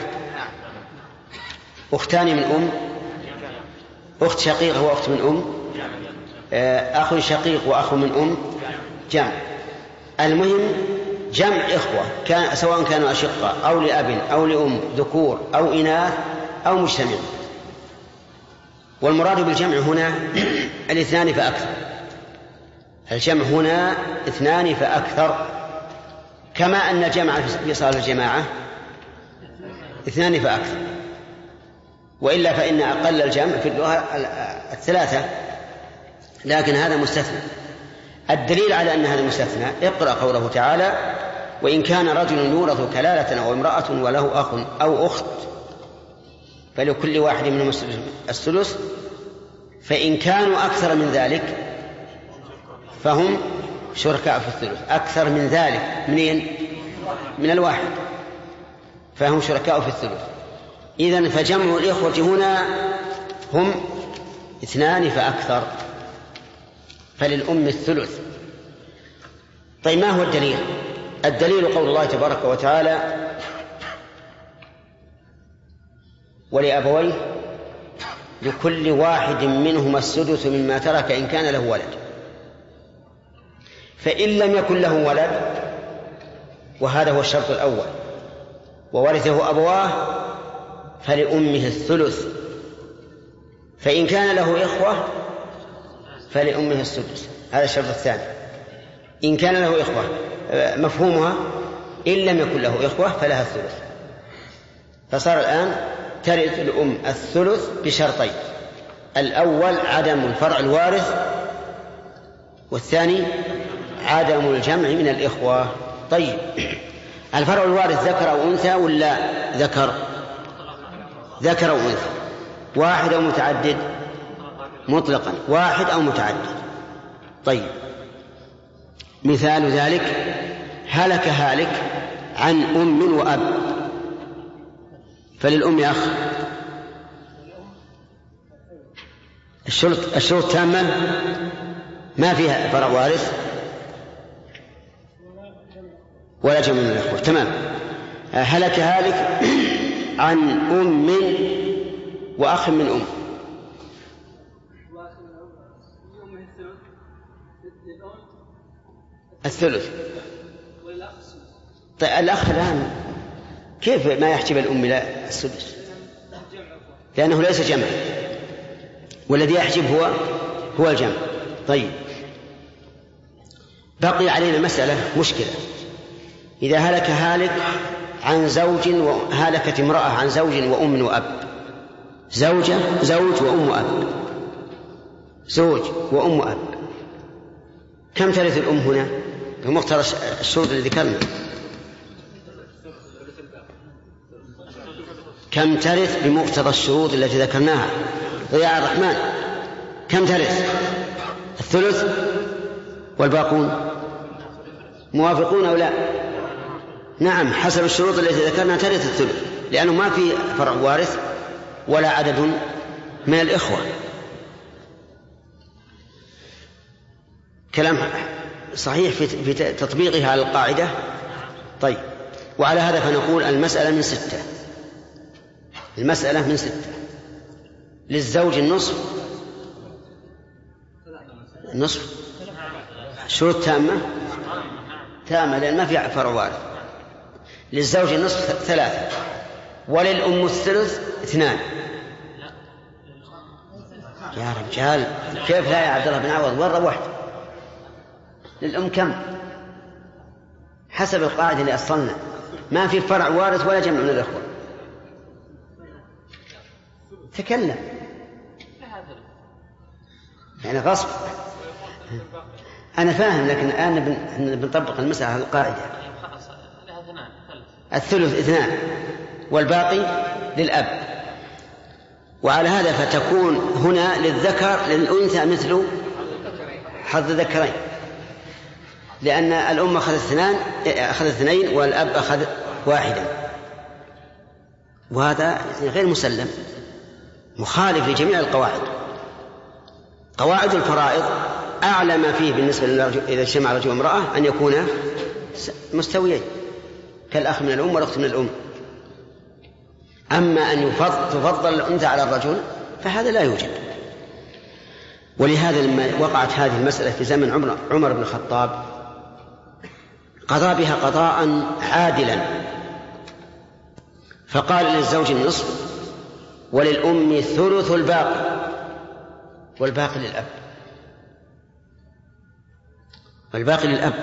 أختان من أم أخت شقيقة وأخت من أم أخ شقيق وأخ من أم جمع المهم جمع إخوة كان سواء كانوا أشقاء أو لأب أو لأم ذكور أو إناث أو مجتمع. والمراد بالجمع هنا الاثنان فأكثر. الجمع هنا اثنان فأكثر، كما أن الجمع في صلاة الجماعة اثنان فأكثر، وإلا فإن أقل الجمع في اللغة الثلاثة، لكن هذا مستثنى. الدليل على أن هذا مستثنى اقرأ قوله تعالى: وإن كان رجل يورث كلالة أو امرأة وله أخ أو أخت فلكل واحد منهم الثلث، فإن كانوا أكثر من ذلك فهم شركاء في الثلث. أكثر من ذلك منين؟ من الواحد، فهم شركاء في الثلث. إذن فجمع الإخوة هنا هم اثنان فأكثر، فللأم الثلث. طيب ما هو الدليل؟ الدليل قول الله تبارك وتعالى: ولأبويه لكل واحد منهما السدس مما ترك إن كان له ولد. فإن لم يكن له ولد، وهذا هو الشرط الأول، وورثه أبواه فلأمه الثلث. فإن كان له إخوة فلأمه السدس، هذا الشرط الثاني. إن كان له إخوة مفهومها إن لم يكن له إخوة فلها الثلث. فصار الآن ترث الأم الثلث بشرطين: الأول عدم الفرع الوارث، والثاني عدم الجمع من الإخوة. طيب الفرع الوارث ذكر أو أنثى ولا ذكر؟ ذكر أو أنثى. واحد أو متعدد؟ مطلقا واحد أو متعدد. طيب مثال ذلك: هلك هالك عن أم وأب، فللأم أخ. الشروط الشروط تامة، ما فيها فرع وارث ولا جمع من الأخوة. تمام. هلك هالك عن أم وأخ من أم، الثلث. طيب الأخ الآن كيف ما يحجب الأم لا السدس؟ لأنه ليس جمع، والذي يحجب هو هو الجمع. طيب بقي علينا مسألة مشكلة: إذا هلك هالك عن زوج وهلكت امرأة عن زوج وأم وأب، زوجة زوج وأم وأب، زوج وأم وأب، كم ترث الأم هنا بمقتضى الشروط اللي ذكرنا؟ كم ترث بمقتضى الشروط التي ذكرناها؟ ضياء الرحمن كم ترث؟ الثلث. والباقون موافقون أو لا؟ نعم، حسب الشروط التي ذكرنا ترث الثلث، لأنه ما في فرع وارث ولا عدد من الإخوة. كلام صحيح في تطبيقها على القاعدة. طيب وعلى هذا فنقول المسألة من ستة، المسألة من ستة. للزوج النصف، النصف شروط تامة تامة لأن ما في فرع وارث. للزوج النصف ثلاثة، وللأم الثلث اثنان. يا رجال كيف لا يا عبد الله بن عوض؟ مرة واحدة. للأم كم؟ حسب القاعدة اللي أصلنا ما في فرع وارث ولا جمع من الأخوة. تكلم يعني غصب. أنا فاهم، لكن الآن بنطبق المسألة على القاعدة. الثلث اثنان والباقي للأب. وعلى هذا فتكون هنا للذكر للأنثى مثل حظ الذكرين، لأن الأم أخذ اثنان أخذ اثنين والأب أخذ واحدا، وهذا غير مسلم، مخالف لجميع القواعد. قواعد الفرائض أعلى ما فيه بالنسبة للرجل إذا اجتمع رجل وامرأة أن يكون مستويين كالأخ من الأم والأخت من الأم. أما أن تفضل الأنثى على الرجل فهذا لا يوجد. ولهذا لما وقعت هذه المسألة في زمن عمر, عمر بن الخطاب قضى بها قضاء عادلا، فقال للزوج النصف وللأم ثلث الباقي، والباقي للأب، والباقي للأب.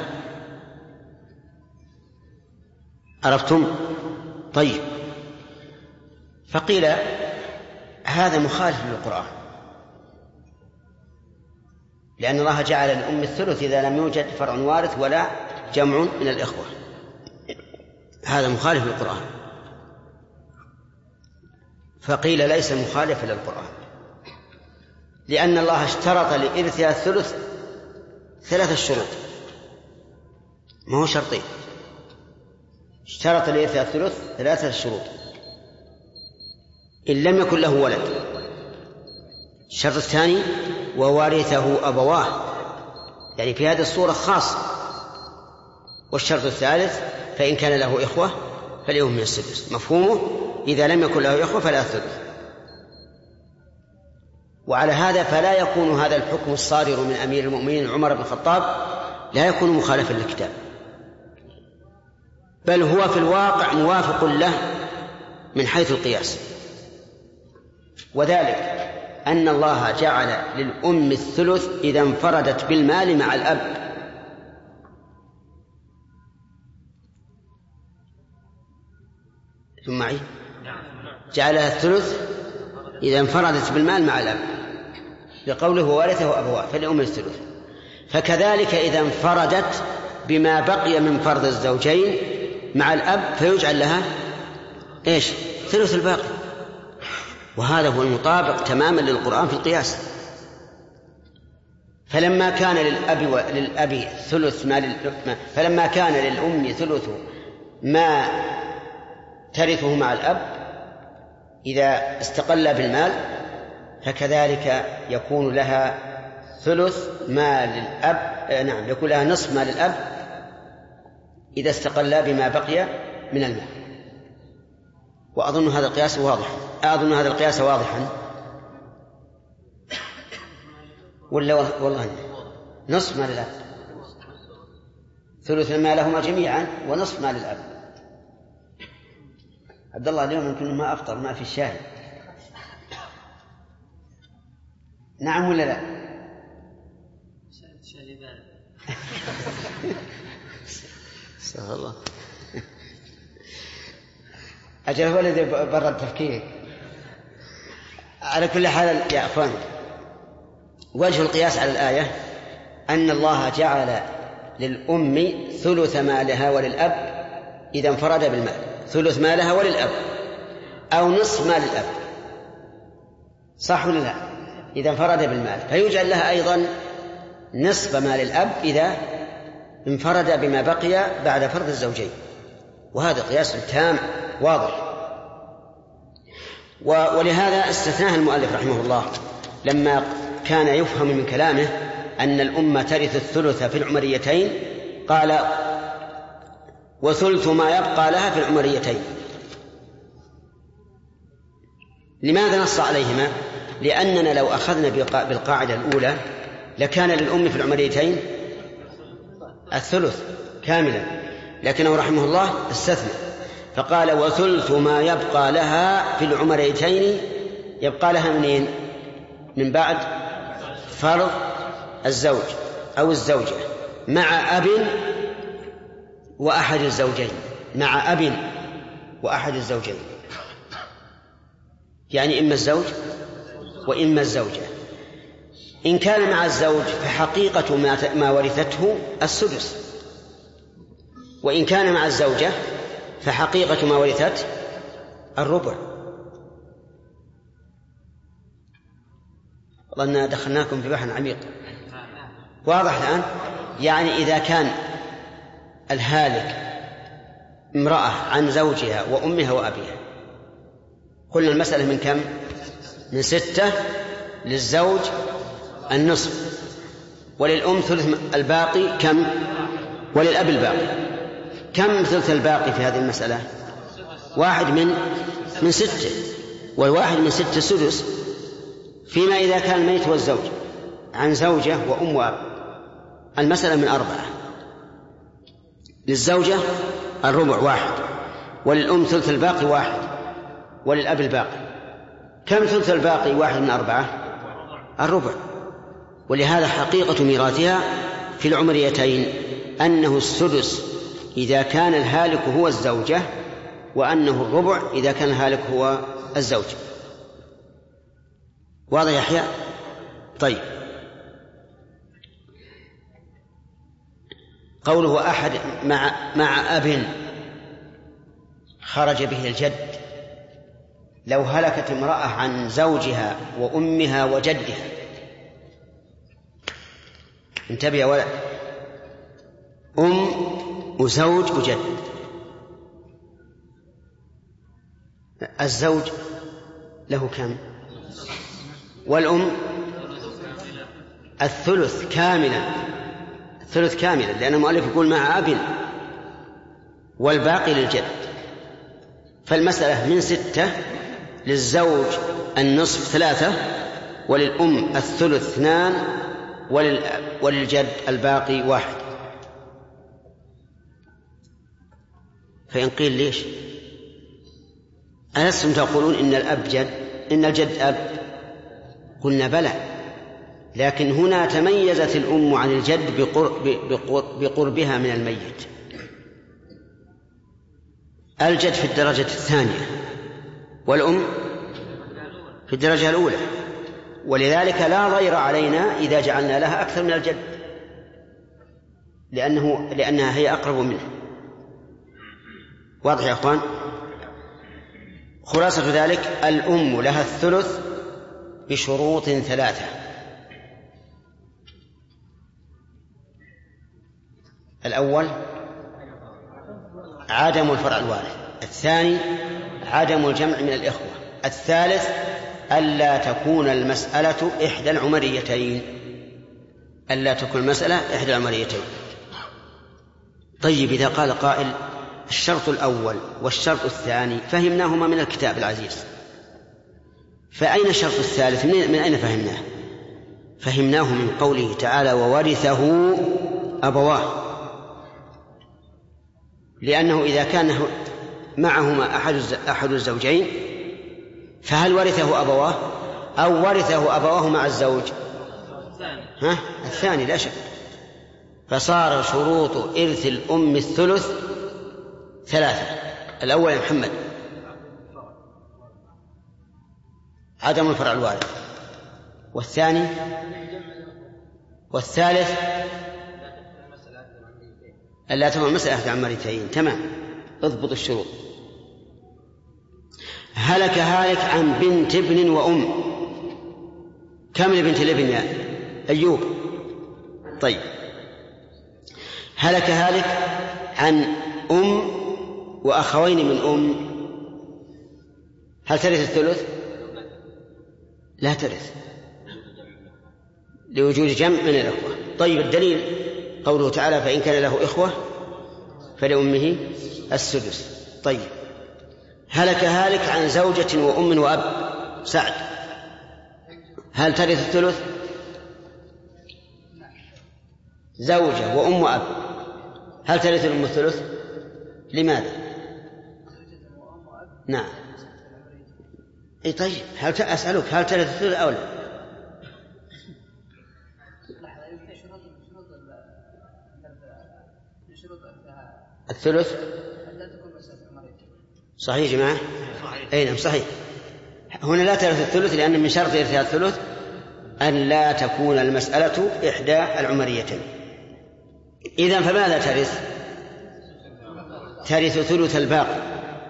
عرفتم؟ طيب. فقيل هذا مخالف للقرآن، لأن الله جعل للأم الثلث إذا لم يوجد فرع وارث ولا جمع من الإخوة، هذا مخالف للقرآن. فقيل ليس مخالفا للقرآن، لأن الله اشترط لإرثها الثلث ثلاثة شروط، ما هو شرطين، اشترط لإرثها الثلث ثلاثة شروط: إن لم يكن له ولد، الشرط الثاني ووارثه أبواه، يعني في هذه الصورة خاصة، والشرط الثالث فإن كان له إخوة فليهم من السدس. مفهومه؟ إذا لم يكن له إخوة فلا الثلث. وعلى هذا فلا يكون هذا الحكم الصادر من أمير المؤمنين عمر بن الخطاب لا يكون مخالفا للكتاب، بل هو في الواقع موافق له من حيث القياس. وذلك أن الله جعل للأم الثلث إذا انفردت بالمال مع الأب، ثم معي جعلها الثلث إذا انفردت بالمال مع الأب، لقوله وارثه أبواه فلأم الثلث. فكذلك إذا انفردت بما بقي من فرض الزوجين مع الأب فيجعل لها إيش؟ ثلث الباقي. وهذا هو المطابق تماما للقرآن في القياس. فلما كان للأب, و... للأب ثلث ما لل... فلما كان للأم ثلث ما ترثه مع الأب إذا استقل بالمال، فكذلك يكون لها ثلث ما للأب، نعم يكون لها نصف ما للأب إذا استقل بما بقي من المال. وأظن هذا القياس واضح، أظن هذا القياس واضحا ولا والله نصف ما للأب، ثلث ما لهما جميعا ونصف ما للأب. عبد الله اليوم يمكن ما أفطر ما في الشاي، نعم ولا لا؟ استغفر الله. أجل هو الذي برد التفكير. على كل حال يا أخوان، وجه القياس على الآية أن الله جعل للأم ثلث مالها وللأب إذا انفرد بالمال، ثلث مالها وللأب أو نصف مال الأب، صح ولا لا؟ إذا انفرد بالمال فيجعل لها أيضا نصف مال الأب إذا انفرد بما بقي بعد فرض الزوجين. وهذا قياس تام واضح. ولهذا استثناه المؤلف رحمه الله لما كان يفهم من كلامه أن الأمة ترث الثلث في العمريتين، قال وثلث ما يبقى لها في العمريتين. لماذا نص عليهما؟ لأننا لو أخذنا بالقاعدة الأولى لكان للأم في العمريتين الثلث كاملا، لكنه رحمه الله استثنى فقال وثلث ما يبقى لها في العمريتين. يبقى لها منين؟ من بعد فرض الزوج أو الزوجة مع أب وأحد الزوجين، مع أب وأحد الزوجين، يعني إما الزوج وإما الزوجة. إن كان مع الزوج فحقيقة ما ورثته السدس، وإن كان مع الزوجة فحقيقة ما ورثت الربع. والله دخلناكم في بحر عميق. واضح الآن؟ يعني إذا كان الهالك امرأة عن زوجها وأمها وأبيها، قلنا المسألة من كم؟ من ستة، للزوج النصف، وللأم ثلث الباقي كم؟ وللأب الباقي كم؟ ثلث الباقي في هذه المسألة واحد من من ستة، والواحد من ستة سدس، فيما إذا كان الميت والزوج عن زوجة وأم وأب المسألة من أربعة. للزوجة الربع واحد، وللأم ثلث الباقي واحد، وللأب الباقي. كم ثلث الباقي واحد من أربعة؟ الربع. ولهذا حقيقة ميراثها في العمريتين أنه السدس إذا كان الهالك هو الزوجة، وأنه الربع إذا كان الهالك هو الزوج. واضح يا يحيى؟ طيب، قوله أحد مع, مع أب خرج به الجد، لو هلكت امرأة عن زوجها وأمها وجدها، انتبه يا ولد، أم وزوج وجد، الزوج له كم؟ والأم الثلث كاملا، الثلث كاملا، لأن المؤلف يقول مع أب، والباقي للجد. فالمسألة من ستة، للزوج النصف ثلاثة، وللأم الثلث اثنان، وللجد الباقي واحد. فإن قيل ليش؟ ألستم تقولون إن الأب جد، إن الجد أب؟ قلنا بلى، لكن هنا تميزت الأم عن الجد بقربها من الميت. الجد في الدرجة الثانية، والأم في الدرجة الأولى، ولذلك لا ضير علينا إذا جعلنا لها أكثر من الجد، لأنه لأنها هي أقرب منه. واضح يا أخوان؟ خلاصة ذلك الأم لها الثلث بشروط ثلاثة. الأول عدم الفرع الوارث، الثاني عدم الجمع من الإخوة، الثالث ألا تكون المسألة إحدى العمريتين، ألا تكون المسألة إحدى العمريتين. طيب، إذا قال قائل الشرط الأول والشرط الثاني فهمناهما من الكتاب العزيز، فأين الشرط الثالث؟ من أين فهمناه؟ فهمناه من قوله تعالى وورثه أبواه، لأنه إذا كان معهما أحد الزوجين فهل ورثه أبواه أو ورثه أبواه مع الزوج؟ ها؟ الثاني لا شك. فصار شروط إرث الأم الثلث ثلاثة. الأول يا محمد عدم الفرع الوارث، والثاني والثالث ألا تكون المسألة إحدى العمريتين. تمام، اضبط الشروط. هلك هالك عن بنت ابن وأم. كم لبنت الابن يا أيوب؟ طيب، هلك هالك عن أم وأخوين من أم، هل ترث الثلث؟ لا ترث لوجود جمع من الأخوة. طيب، الدليل قوله تعالى فإن كان له إخوة فلأمه السدس. طيب، هلك هالك عن زوجة وأم وأب، سعد، هل ترث الثلث؟ زوجة وأم وأب، هل ترث الأم الثلث؟ لماذا؟ نعم. اي طيب، هل أسألك هل ترث الثلث أو لا؟ الثلث صحيح يا جماعة؟ أي نعم صحيح. هنا لا ترث الثلث لأن من شرط إرثها الثلث أن لا تكون المسألة إحدى العمريتين. إذن فماذا ترث؟ ترث ثلث الباقي.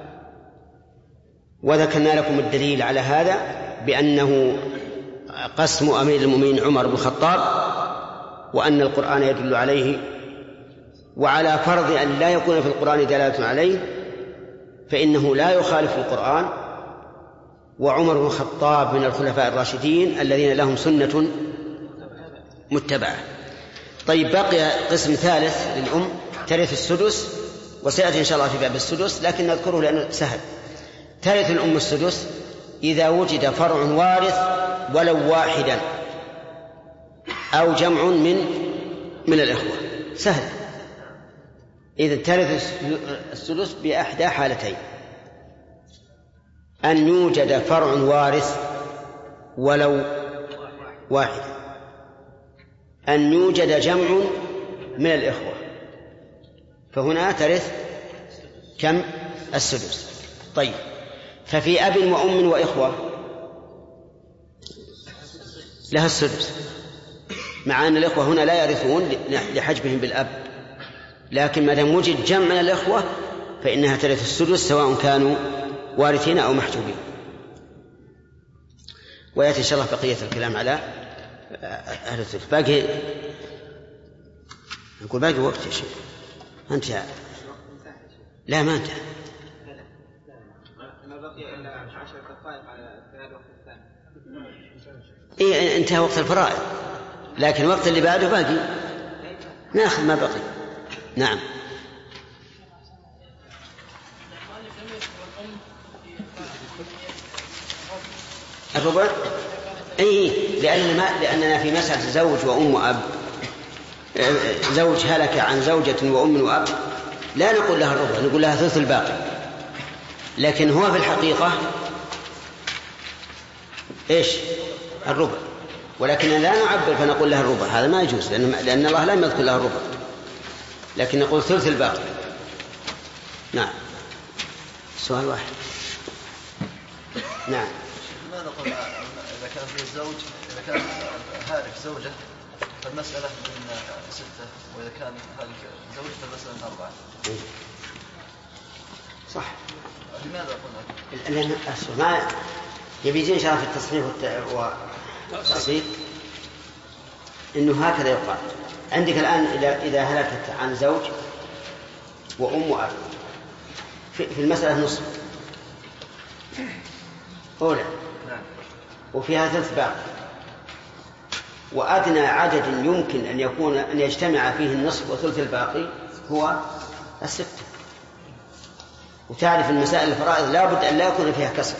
وذكرنا لكم الدليل على هذا بأنه قسم أمير المؤمنين عمر بن الخطاب، وأن القرآن يدل عليه، وعلى فرض أن لا يكون في القرآن دلالة عليه فإنه لا يخالف القرآن. وعمر بن الخطاب من الخلفاء الراشدين الذين لهم سنة متبعة. طيب، بقي قسم ثالث للأم ترث السدس، وسيأتي إن شاء الله في باب السدس لكن نذكره لأنه سهل. ترث الأم السدس إذا وجد فرع وارث ولو واحدا أو جمع من من الإخوة. سهل. إذا ترث الثلث بأحدى حالتين: أن يوجد فرع وارث ولو واحد، أن يوجد جمع من الإخوة، فهنا ترث كم؟ السدس. طيب، ففي أب وأم وإخوة لها السدس، مع أن الإخوة هنا لا يرثون لحجبهم بالأب، لكن ما دام وجد جمع من الإخوة فإنها ترث السدس سواء كانوا وارثين أو محجوبين. ويأتي إن شاء الله بقية الكلام على أهل الثلث. باقي نقول باقي وقت يا شيخ. أنت يا... لا ما انتهى، ما بقي إلا عشر دقائق على الوقت الثاني. إيه انتهى وقت الفرائض، لكن الوقت اللي بعده باقي ناخذ ما بقي. نعم. الربع أي لأننا, ما لأننا في مسألة زوج وأم وأب، زوج هلك عن زوجة وأم وأب لا نقول لها الربع، نقول لها ثلث الباقي، لكن هو في الحقيقة إيش؟ الربع، ولكن لا نعبر فنقول لها الربع، هذا ما يجوز، لأن, لأن الله لم يذكر لها الربع، لكن نقول ثلث الباقي. نعم. سؤال واحد. نعم. ما نقول إذا كان في الزوج، إذا كان هالك زوجة فالمسألة من ستة، وإذا كان هالك زوج فالمسألة من أربعة. صح. لماذا أقول هذا؟ لأن ما يبي يجي إن شاء الله في التصحيح والتأصيل إنه هكذا يقال. عندك الآن إذا إذا هلكت عن زوج وأم وأب في المسألة نصف أولى وفيها ثلث باقي، وأدنى عدد يمكن أن يكون أن يجتمع فيه النصف وثلث الباقي هو الستة. وتعرف المسائل الفرائض لا بد أن لا يكون فيها كسر.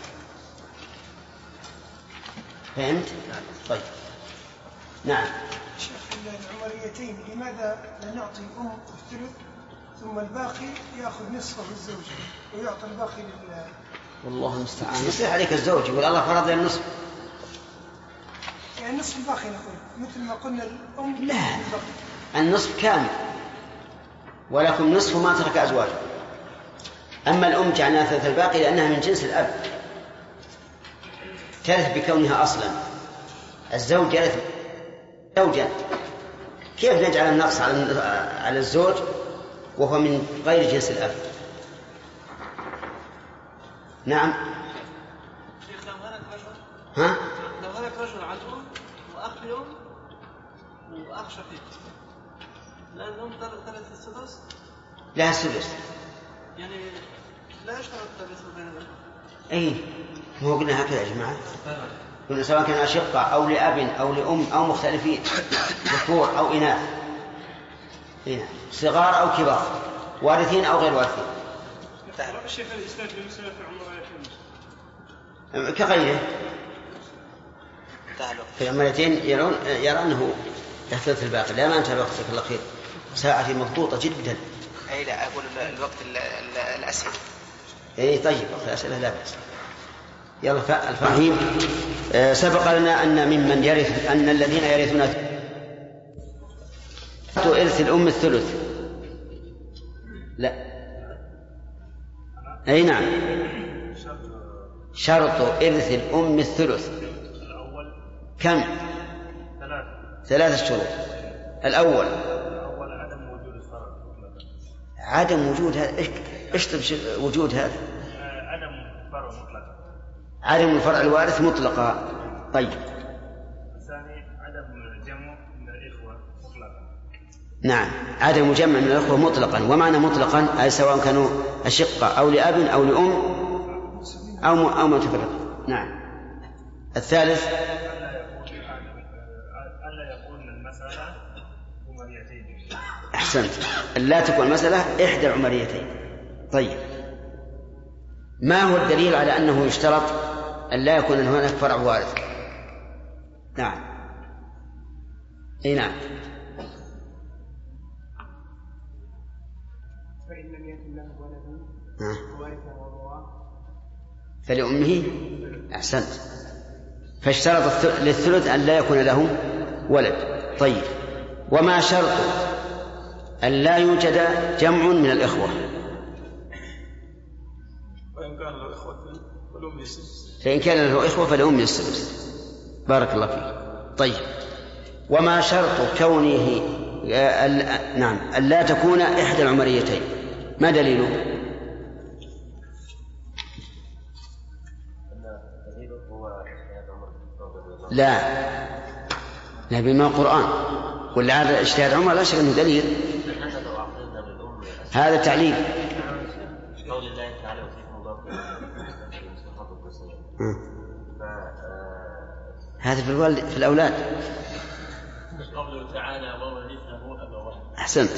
فهمت؟ طيب. نعم. شيخ العمريتين لماذا لا نعطي أم الثلث ثم الباقي يأخذ نصفه الزوج ويعطي الباقي لل والله المستعان. يصيح عليك الزوج يقول الله فرض لي النصف، يعني النصف الباقي نقول مثل ما قلنا الأم. لا، النصف كامل ولكم نصف ما ترك أزواجه. أما الأم جعلناها ثلث الباقي لأنها من جنس الأب، ترث بكونها أصلا. الزوج يرث زوجا، كيف نجعل النقص على على الزوج وهو من غير جنس الأب؟ نعم. شيخ لو هلك رجل ها؟ لو هلك رجل عن أم وأخ لأم وأخ شقيق، لأن الأم ترث السدس؟ لها السدس. يعني لا يشترط الترث بيننا. أي مو قلنا هكذا يا جماعة؟ قلنا سواء كان أشقة أو لأب أو لأم أو مختلفين ذكور أو إناث، صغار أو كبار، وارثين أو غير وارثين. الشيخ الإسلام في مسألة العمريتين كغيره في العمريتين يرون يرى أنه يحدث الباقي. لا ما أنت الوقت الأخير، ساعتي مضبوطة جدا. أي لا أقول الوقت الأسئلة. أي طيب وقت الأسئلة لا بأس. يلا الفهيم. آه سبق لنا أن ممن يرث أن الذين يرثون إرث الأم الثلث. لا. أي نعم. شرط إرث الأم الثلث كم؟ ثلاثة شروط. الأول عدم وجود الفرع مطلقا. عدم وجود هذا. اشطب وجود هذا. عدم الفرع مطلقا. عدم الفرع الوارث مطلقا. طيب. الثاني عدم جمع من الإخوة مطلقا. نعم، عدم جمع من الإخوة مطلقا. ومعنى مطلقا أي سواء كانوا أشقة أو لأب أو لأم أو أو متفرق. نعم. الثالث ألا يكون المسألة عمريتين. أحسنت، لا تكون المسألة إحدى العمريتين. طيب، ما هو الدليل على أنه يشترط أن لا يكون هناك فرع وارث؟ نعم. أي نعم. فلأمه أحسنت. فاشترط للثلث أن لا يكون له ولد. طيب، وما شرط أن لا يوجد جمع من الإخوة؟ فإن كان له إخوة فلأم السدس. فإن كان له إخوة فلأم السدس. بارك الله فيك. طيب، وما شرط كونه آه نعم أن لا تكون إحدى العمريتين؟ ما دليله؟ لا لا بما القرآن والعادة اجتهاد عمر لا شك أنه دليل. هذا تعليل. قول الله تعالى وفيكم مضاف هذا في الوالد في الأولاد. قوله تعالى وورثه أبواه. أحسنت.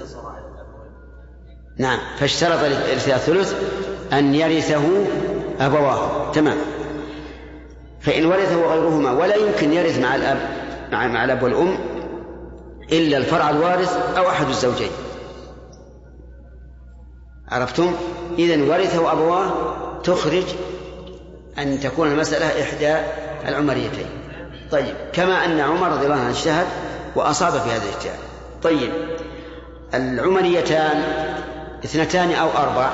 نعم، فاشترط الثلث أن يرثه أبواه. تمام. فإن ورثه غيرهما ولا يمكن يرث مع الأب مع, مع الأب والأم إلا الفرع الوارث أو أحد الزوجين. عرفتم؟ إذن ورثه أبواه تخرج أن تكون المسألة إحدى العمريتين. طيب، كما أن عمر رضي الله عنه اجتهد وأصاب في هذا الاجتهاد. طيب، العمريتان اثنتان أو أربع؟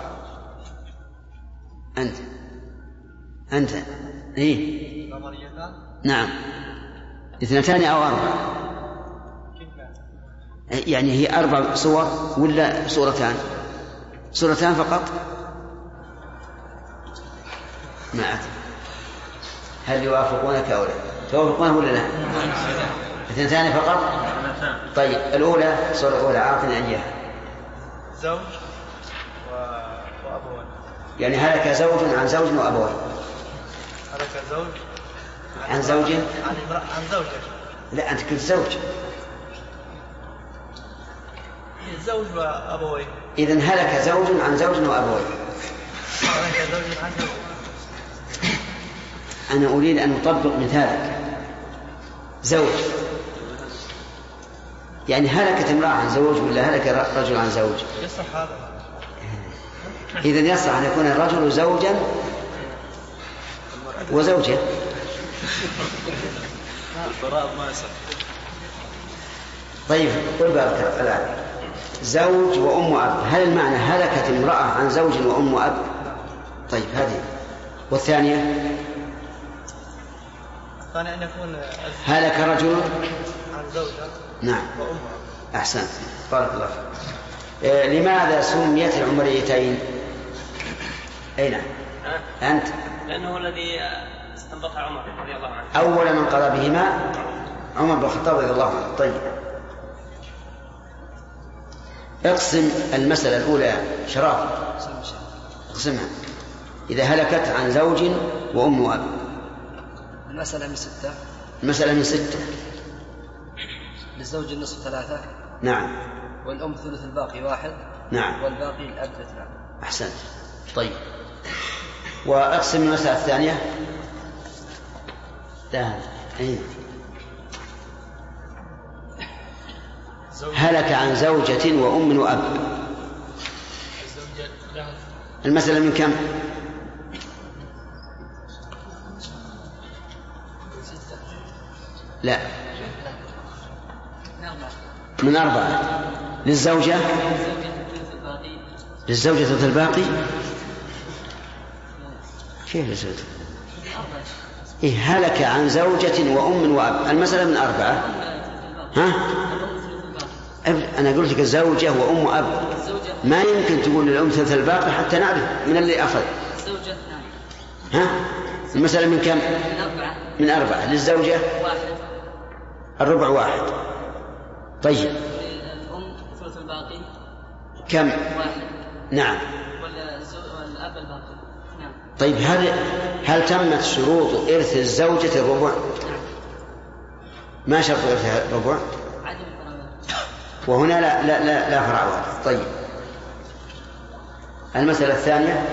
أنت أنت إيه؟ نعم، اثنتان أو أربع؟ يعني هي أربع صور ولا صورتان؟ صورتان فقط؟ ما أدري هل يوافقونك أو لا؟ توافقونه ولا لا؟ اثنتان فقط؟ طيب، الأولى صورة الأولى عاطني إياها. زوج وأبوين. يعني هلك زوج عن زوج وأبوين. هلك زوج عن زوج عن امرأة عن زوجة. لا، أنت كنت زوج. زوج وأبوين. إذن هلك زوج عن زوج وأبوين. هلك زوج عن زوج. أنا أريد أن أطبق مثالك. زوج يعني هلكت امرأة عن زوج ولا هلك رجل عن زوج؟ يصح هذا. إذن يصح أن يكون الرجل زوجا وزوجة. طيب، قل بارك الآن زوج وأم أب، هل المعنى هلكت امرأة عن زوج وأم أب؟ طيب، هذه. والثانية الثانية أن يكون هلك رجل عن زوجة نعم وأم أب. أحسنت، بارك الله فيك. آه لماذا سميت العمريتين؟ أي نعم أنت. لأنه الذي استنبطها عمر رضي الله عنه. أول من قضى بهما عمر بن الخطاب رضي الله عنه. طيب، اقسم المسألة الأولى شراب. اقسمها. إذا هلكت عن زوج وأم وأب. المسألة من ستة. المسألة من ستة. للزوج النصف ثلاثة. نعم. والأم ثلث الباقي واحد. نعم. والباقي الأب اثنان. أحسنت. طيب، وأقسم المسألة الثانية. لا. أين؟ هلك عن زوجة وأم وأب. المسألة من كم؟ لا، من أربعة. للزوجة للزوجة ثلث الباقي. كيف للزوجة؟ إيه، هلك عن زوجة وأم وأب، المسألة من أربعة. ها؟ أنا قلت لك الزوجة وأم وأب، ما يمكن تقول للأم ثلث الباقي حتى نعرف من اللي أخذ. ها؟ المسألة من كم؟ من أربعة. من أربعة. للزوجة واحد. الربع واحد. طيب، الأم ثلث الباقي كم؟ واحد. نعم. والأب الباقي. نعم. طيب، هل هل تمت شروط إرث الزوجة الربع؟ ما شرط إرثها الربع؟ عدم الفراغ. وهنا لا لا لا, لا فرع واحد. طيب، المسألة الثانية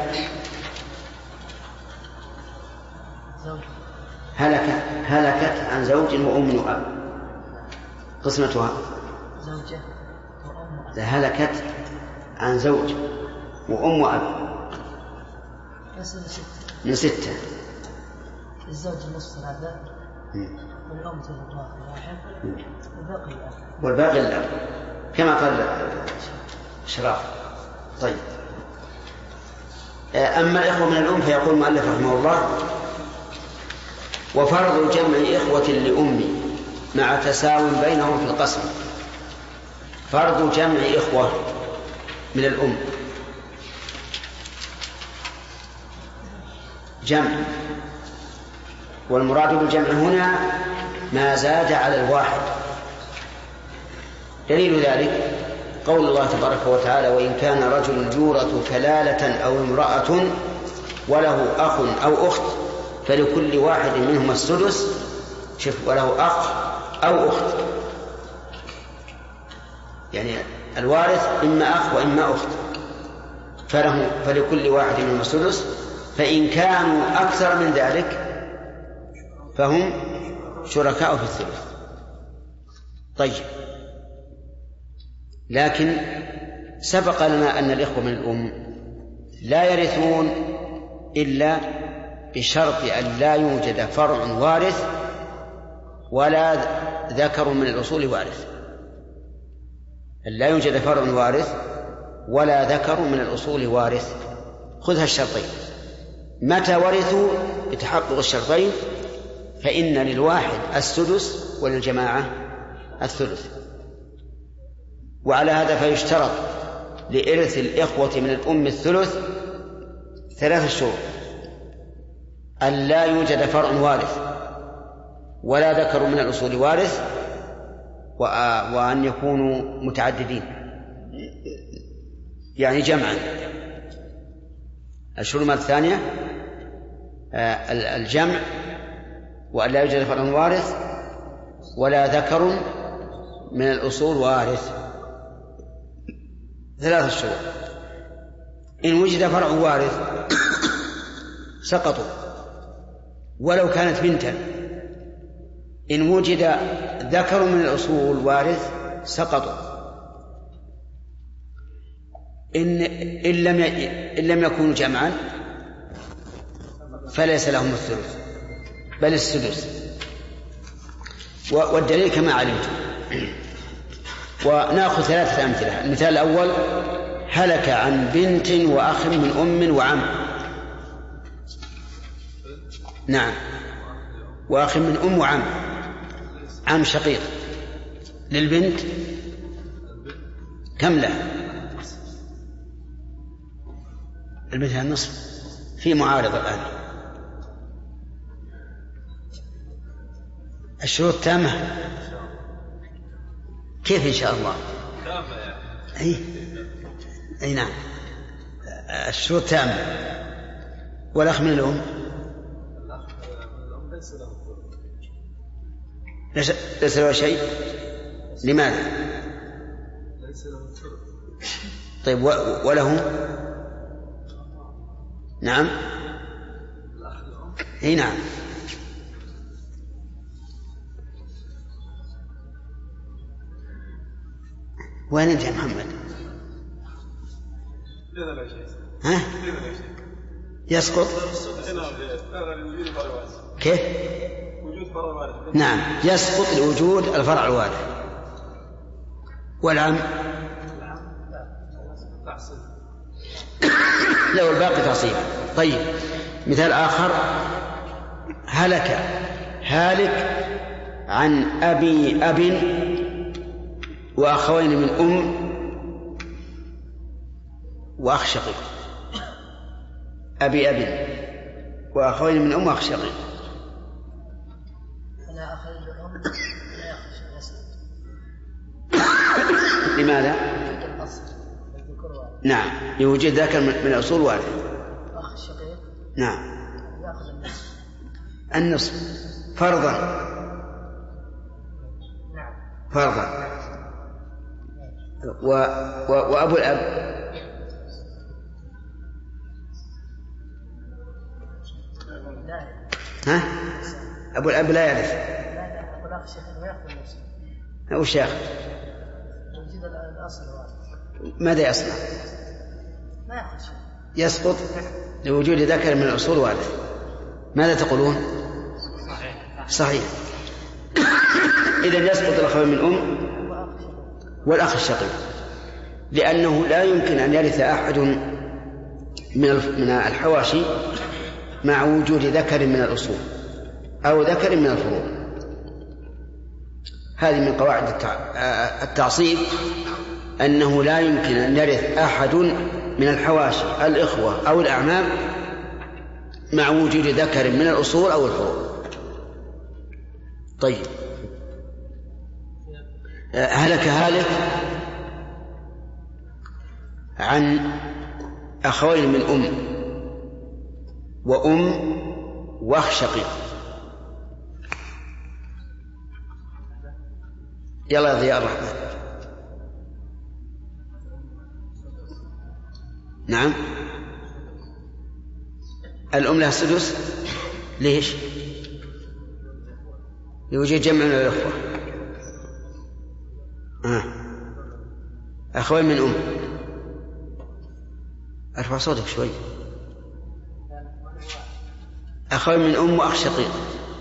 هلكت هلكت عن زوج وأم وأب، قسمتها زوجة وأم. هلكت عن زوج وأم وأب من ستة. الزوج نصف ثلاثة والأم ثلث واحد والباقي الأب والباقي الأب كما قال شراف. طيب أما الإخوة من الأم فيقول المؤلف رحمه الله: وفرض جمع إخوة لأم مع تساو بينهم في القسم. فرض جمع إخوة من الأم، جمع، والمراد بالجمع هنا ما زاد على الواحد. دليل ذلك قول الله تبارك وتعالى: وإن كان رجل يورث كلالة أو امرأة وله أخ أو أخت فلكل واحد منهما السدس. شوف، وله أخ أو أخت، يعني الوارث إما أخ وإما أخت، فله فلكل واحد منهما السدس، فإن كانوا أكثر من ذلك فهم شركاء في الثلث. طيب، لكن سبق لنا أن الإخوة من الأم لا يرثون إلا بشرط أن لا يوجد فرع وارث ولا ذكر من الأصول وارث. أن لا يوجد فرع وارث ولا ذكر من الأصول وارث. خذها الشرطين، متى ورثوا بتحقق الشرطين فإن للواحد السدس وللجماعة الثلث. وعلى هذا فيشترط لإرث الإخوة من الأم الثلث ثلاثة شروط: أن لا يوجد فرع وارث ولا ذكر من الأصول وارث، وأن يكونوا متعددين يعني جمعا. الشروط الثانية الجمع، وأن لا يوجد فرع وارث ولا ذكر من الأصول وارث. ثلاثة شروط. إن وجد فرع وارث سقطوا ولو كانت بنتا. إن وجد ذكر من الأصول وارث سقطوا. إن, إن, لم إن لم يكونوا جمعا فليس لهم الثلث بل السدس. والدليل كما علمتم. ونأخذ ثلاثة أمثلة. المثال الأول: هلك عن بنت وأخ من أم وعم. نعم، وأخ من أم وعم، عم شقيق. للبنت كم له؟ البنت النصف. في معارضة الآن. الشروط تامة. كيف إن شاء الله؟ أي أي نعم، الشروط تامة. والأخ من الأم ليس له شيء. لماذا؟ طيب، وله؟ نعم، اي نعم. وين انت يا محمد؟ ها؟ يسقط؟ كيف؟ نعم، يسقط لوجود الفرع الوارث. والعم لو الباقي تعصيبا. طيب، مثال آخر: هلك هالك عن أبي أب وأخوين من أم وأخ شقيق. أبي أب وأخوين من أم وأخ شقيق. لماذا؟ نعم، يوجد ذاك من الأصول وارث. أخ الشقيق نعم يأخذ النصف. النصف فرضا. نعم فرضا. و... و... وأبو الأب ها؟ أبو الأب لا يعرف. لا أبو الأخ الشقيق ويأخذ النصف. أو الشيخ يوجد الأصل وارث. ماذا يصنع؟ ما يأخذ شيء. يسقط لوجود ذكر من الأصول وارث. ماذا تقولون؟ صحيح صحيح. إذن يسقط الأخوين من أم والأخ الشقيق، لأنه لا يمكن أن يرث أحد من الحواشي مع وجود ذكر من الأصول أو ذكر من الفروع. هذه من قواعد التعصيب، أنه لا يمكن أن يرث أحد من الحواشي الإخوة أو الأعمام مع وجود ذكر من الأصول أو الفروع. طيب، هلك هالك عن أخوين من أم وأم وأخ شقيق. يلا يا ضياء الرحمن. نعم، الأم لها السدس. ليش؟ لوجود جمع من الأخوة. آه. أخوين من أم. أرفع صوتك شوي. أخوين من أم وأخ شقيق.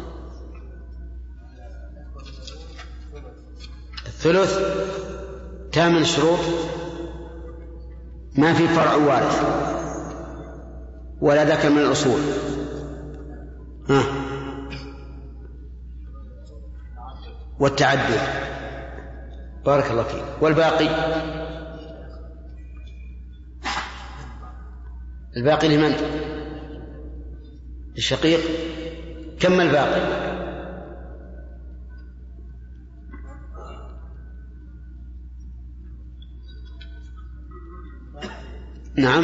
الثلث ثامن شروط، ما في فرع وارث ولا ذكر من الأصول. ها. والتعدد. بارك الله فيك. والباقي الباقي لمن؟ الشقيق. كم الباقي؟ نعم،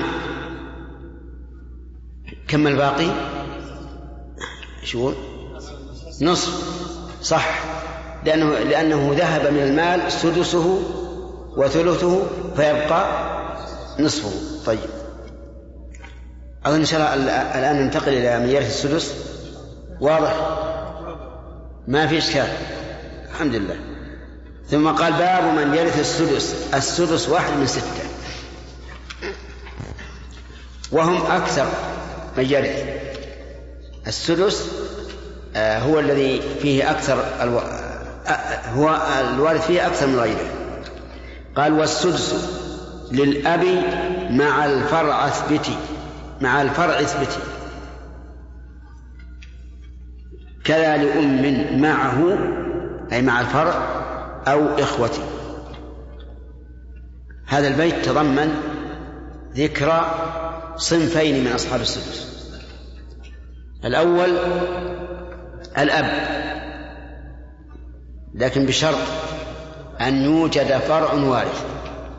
كم الباقي؟ شو؟ نصف. صح، لأنه, لأنه ذهب من المال سدسه وثلثه فيبقى نصفه. طيب، أظن إن شاء الله الآن ننتقل إلى من يرث السدس. واضح؟ ما في إشكال، الحمد لله. ثم قال باب من يرث السدس. السدس واحد من ستة، وهم أكثر من يرث. السدس هو الذي فيه أكثر الو... هو الوارث فيه أكثر من غيره. قال والسدس للأب مع الفرع اثبتي. مع الفرع اثبتي كذا لأم معه، أي مع الفرع أو إخوتي. هذا البيت تضمن ذكر صنفين من أصحاب السدس. الأول الأب، لكن بشرط أن يوجد فرع وارث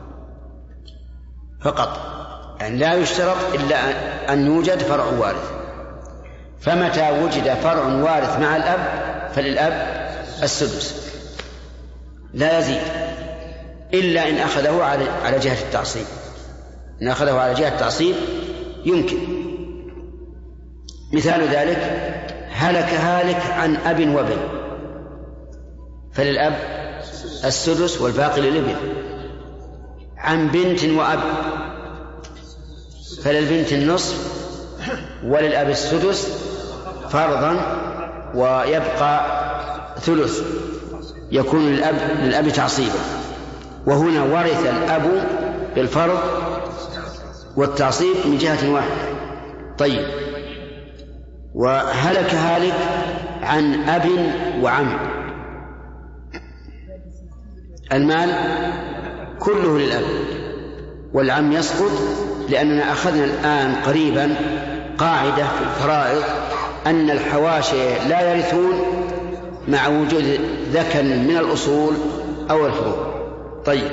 فقط، يعني لا يشترط إلا أن يوجد فرع وارث. فمتى وجد فرع وارث مع الأب فللأب السدس لا يزيد، إلا إن أخذه على جهة التعصيب. إن أخذه على جهة التعصيب يمكن. مثال ذلك هلك هالك عن أب وابن فللأب السدس والباقي للابن. عن بنت وأب فللبنت النصف وللأب السدس فرضا، ويبقى ثلث يكون للأب, للأب تعصيبا. وهنا ورث الأب بالفرض والتعصيب من جهة واحدة. طيب، وهلك هالك عن أب وعم. المال كله للأب والعم يسقط، لأننا أخذنا الآن قريبا قاعدة في الفرائض أن الحواشي لا يرثون مع وجود ذكر من الأصول أو الفروع. طيب،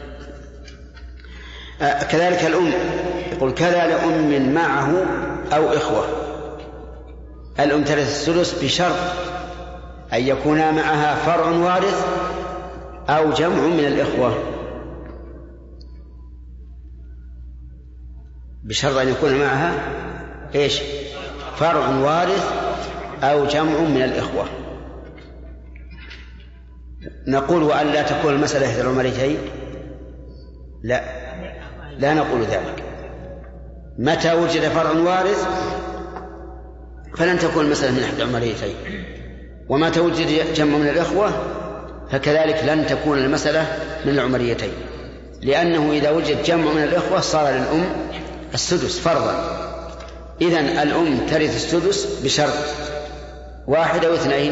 آه كذلك الأم، يقول كذا لأم معه أو إخوة. الأم ترث الثلث بشرط أن يكون معها فرع وارث أو جمع من الإخوة، بشرط أن يكون معها إيش؟ فرع وارث أو جمع من الإخوة. نقول وأن لا تكون المسألة إحدى العمرتين؟ لا، لا نقول ذلك. متى وجد فرع وارث فلن تكون المسألة من إحدى العمريتين، ومتى وجد جمع من الإخوة فكذلك لن تكون المسألة من العمريتين، لأنه إذا وجد جمع من الإخوة صار للأم السدس فرضا. إذن الأم ترث السدس بشرط واحد أو اثنين،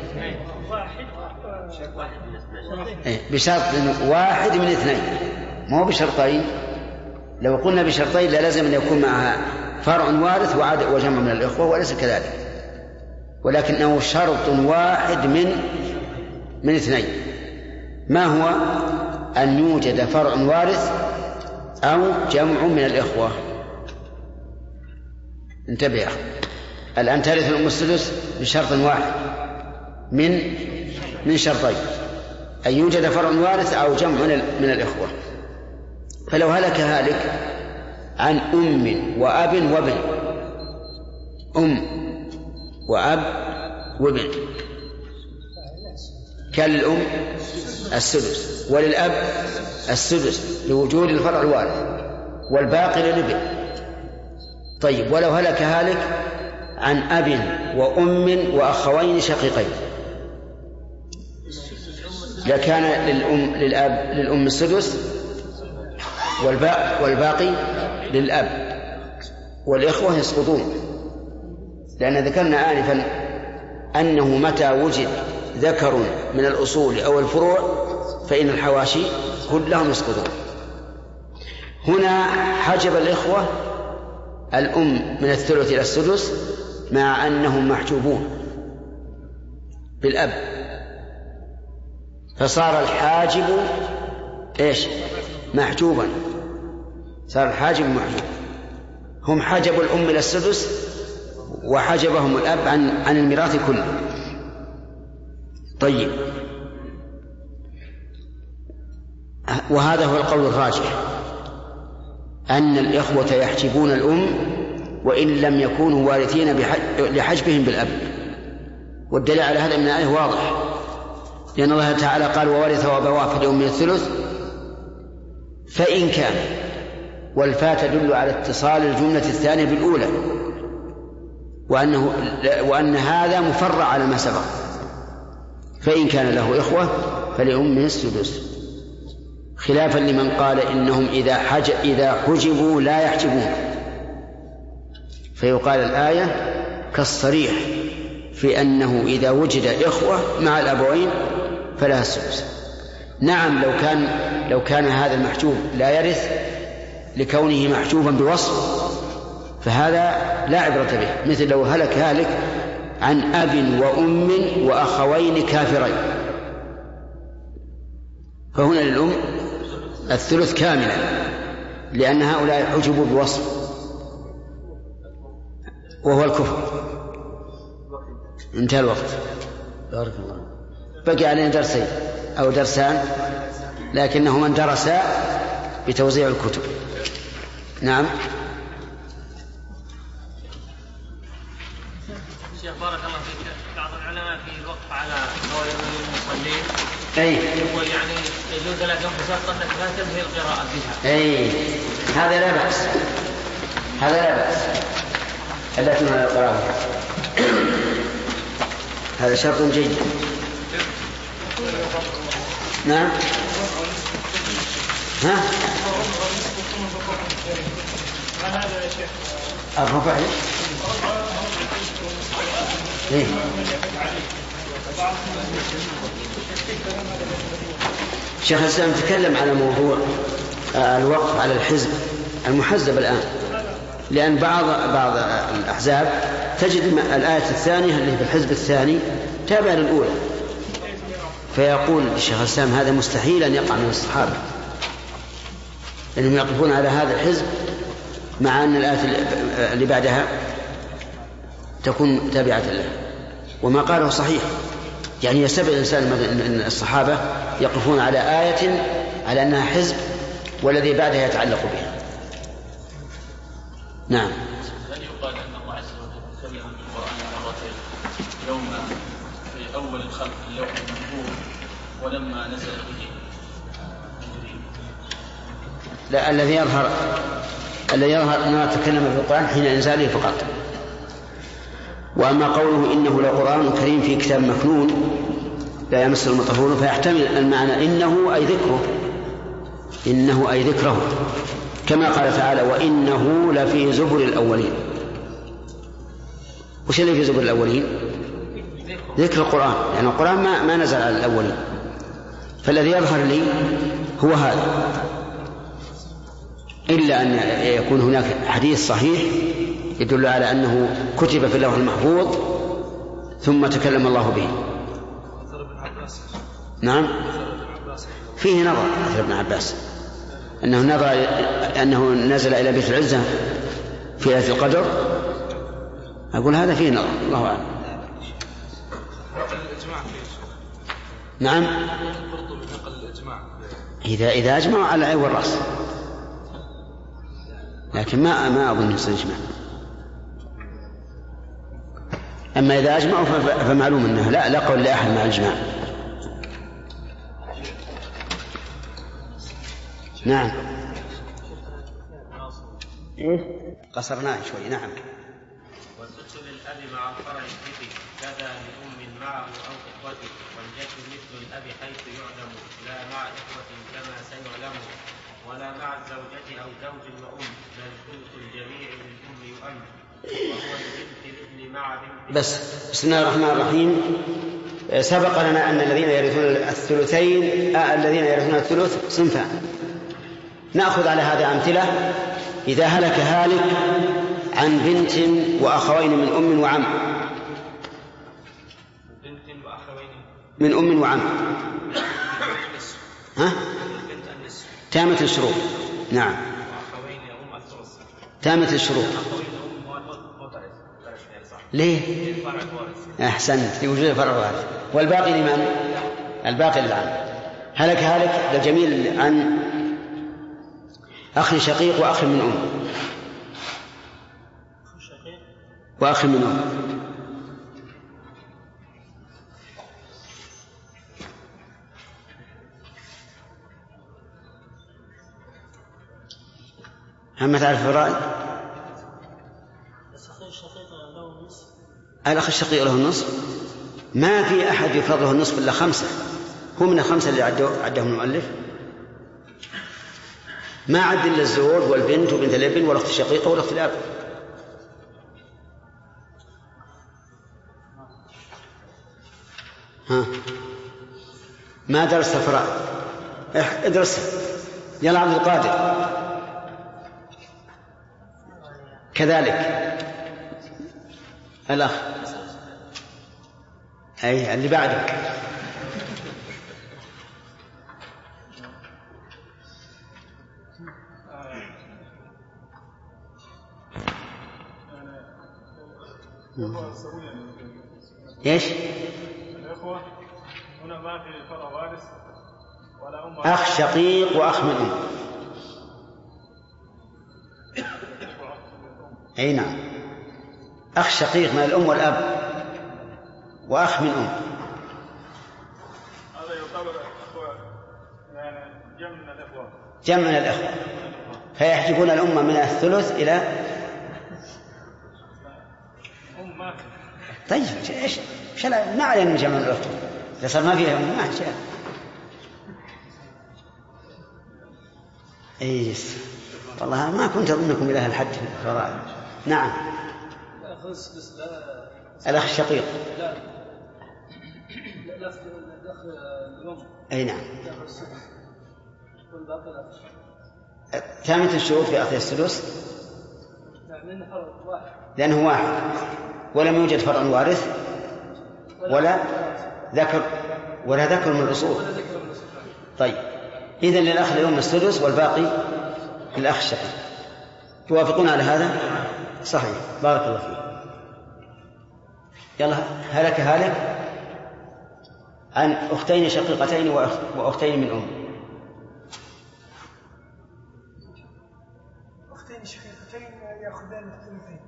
بشرط واحد من اثنين، مو بشرطين. لو قلنا بشرطين لازم أن يكون معها فرع وارث وجمع من الإخوة، وليس كذلك، ولكنه شرط واحد من من اثنين. ما هو؟ أن يوجد فرع وارث أو جمع من الإخوة. انتبه، الآن ترث الأم السدس بشرط واحد من من شرطين، أن يوجد فرع وارث أو جمع من الإخوة. فلو هلك هالك عن أم وأب وابن، أم وأب وابن، كان للأم السدس وللأب السدس لوجود الفرع الوارث والباقي للابن. طيب، ولو هلك هالك عن أب وأم وأخوين شقيقين لكان للأم للأب للأم السدس والباقي, والباقي للأب، والإخوة يسقطون، لأن ذكرنا آنفا أنه متى وجد ذكر من الأصول أو الفروع فإن الحواشي كلهم يسقطون. هنا حجب الإخوة الأم من الثلث إلى السدس مع أنهم محجوبون بالأب، فصار الحاجب إيش؟ محجوبا، صار الحاجب محجوب. هم حجبوا الأم إلى السدس وحجبهم الأب عن عن الميراث كله. طيب، وهذا هو القول الراجح، أن الإخوة يحجبون الأم وإن لم يكونوا وارثين لحجبهم بالأب، والدليل على هذا من الآية واضح، لأن الله تعالى قال: وورث أبواه فلأمه الثلث فإن كان، والفاء تدل على اتصال الجملة الثانية بالأولى، وأنه وأن هذا مفرع على ما سبق. فإن كان له إخوة فلأمه السدس، خلافا لمن قال إنهم إذا حج إذا حجبوا لا يحجبون، فيقال الآية كالصريح في أنه إذا وجد إخوة مع الأبوين فلها السدس. نعم، لو كان لو كان هذا المحجوب لا يرث لكونه محجوبا بوصف فهذا لا عبرة به، مثل لو هلك هالك عن أب وأم وأخوين كافرين، فهنا للأم الثلث كاملا، لأن هؤلاء حجبوا بوصف وهو الكفر. انتهى الوقت، بارك الله. بقي علينا درسين أو درسان، لكنهما اندرسا بتوزيع الكتب. نعم. شيخ بارك الله فيك، بعض العلماء في الوقف على قول المصلين أي يقول يعني يجوز لك أن تشرط أنك لا تنهي القراءة بها. أي هذا لا بأس، هذا لا بأس ألا تنهي القراءة، هذا شرط جيد. نعم. ها؟ الربع إيه؟ شيخ الإسلام تكلم على موضوع الوقف على الحزب المحزب الآن، لأن بعض بعض الأحزاب تجد الآية الثانية اللي في الحزب الثاني تابعة للأولى، فيقول الشيخ الإسلام هذا مستحيل أن يقع من الصحابة، لأنهم يقفون على هذا الحزب مع أن الآية اللي بعدها تكون تابعة له، وما قاله صحيح. يعني يستبعد الإنسان أن الصحابة يقفون على آية على أنها حزب والذي بعدها يتعلق بها. نعم. هل يقال أن الله عز وجل تكلم بالقرآن مرتين، يوم في أول الخلق اللوح المحفوظ ولما نزل به؟ لا، الذي يظهر الذي يظهر أنه تكلم بالقرآن حين إنزاله فقط. وأما قوله إنه لقرآن كريم في كتاب مكنون لا يمسه المطهرون فيحتمل المعنى إنه أي ذكره، إنه أي ذكره، كما قال تعالى وإنه لفي زبر الأولين. وش اللي في زبر الأولين؟ ذكر القرآن، لأن يعني القرآن ما, ما نزل على الأولين. فالذي يظهر لي هو هذا، إلا أن يكون هناك حديث صحيح يدل على أنه كتب في اللوح المحفوظ ثم تكلم الله به. نعم فيه نظر أثر ابن عباس أنه نظر أنه نزل إلى بيت العزة في ليلة القدر. أقول هذا فيه نظر، الله أعلم. نعم إذا إذا أجمعوا على العين والرأس، لكن ما ما أظن يصير إجماع. أما إذا أجمعوا فمعلوم أنه لا لا قول لأحد مع الإجماع. نعم إيه قصرناه شوي. نعم والسدس للأب مع الفرع الذكي كذا لأم معه أو إخوته، والجد مثل الأب حيث يعلم لا مع إخوة كما سيعلم، ولا مع الزوجة أو زوج وأم، بل ثلث الجميع للأم يؤم، وهو البنت الابن مع بنت. بس بسم الله الرحمن الرحيم. سبق لنا أن الذين يرثون الثلثين آه الذين يرثون الثلث صنفان. نأخذ على هذا أمثلة. إذا هلك هالك عن بنت وأخوين من أم وعم، من أم وعم ها؟ تامة الشروط. نعم تامة الشروط. ليه؟ أحسنت لوجود فرع وارث. والباقي لمن؟ الباقي للعم. هلك هالك للجميل عن أخ شقيق وأخ من أم وأخ من أم. هم تعرف الفرائض؟ الأخ الشقيق له النصف. ما في أحد يفرض له النصف إلا خمسة، هو من الخمسة اللي عدهم المؤلف. ما عد إلا الزوج والبنت وبنت الابن والأخت الشقيقة والأخت الأب. ها ما درست الفرائض؟ ادرس يلا عبد القادر كذلك الأخ أي اللي بعده. ايش؟ الإخوة هنا ما في فرع وارث ولا أم. أخ شقيق وأخ من أم. أي نعم أخ شقيق من الأم والأب وأخ من أم. هذا يعتبر يعني جمع من الإخوة. جمع من الإخوة فيحجبون الأمة من الثلث إلى أم ما في. طيب ايش ايش ما علينا نجمع من الأخوة إذا صار ما فيها أم ما شيء. ايش والله ما كنت أظنكم إلى هالحد في الفرائض. نعم الأخ الشقيق. لا الأخ الأم. أي نعم ثامنة الشروط في أخذ السدس لأنه واحد ولم يوجد فرع وارث ولا ذكر ولا ذكر من الأصول. طيب إذن للأخ الأم السدس والباقي للأخ الشقيق. توافقون على هذا؟ صحيح بارك الله فيك. يلا هلك هالك عن أختين شقيقتين وأختين من أم. أختين شقيقتين يأخذان الثلثين.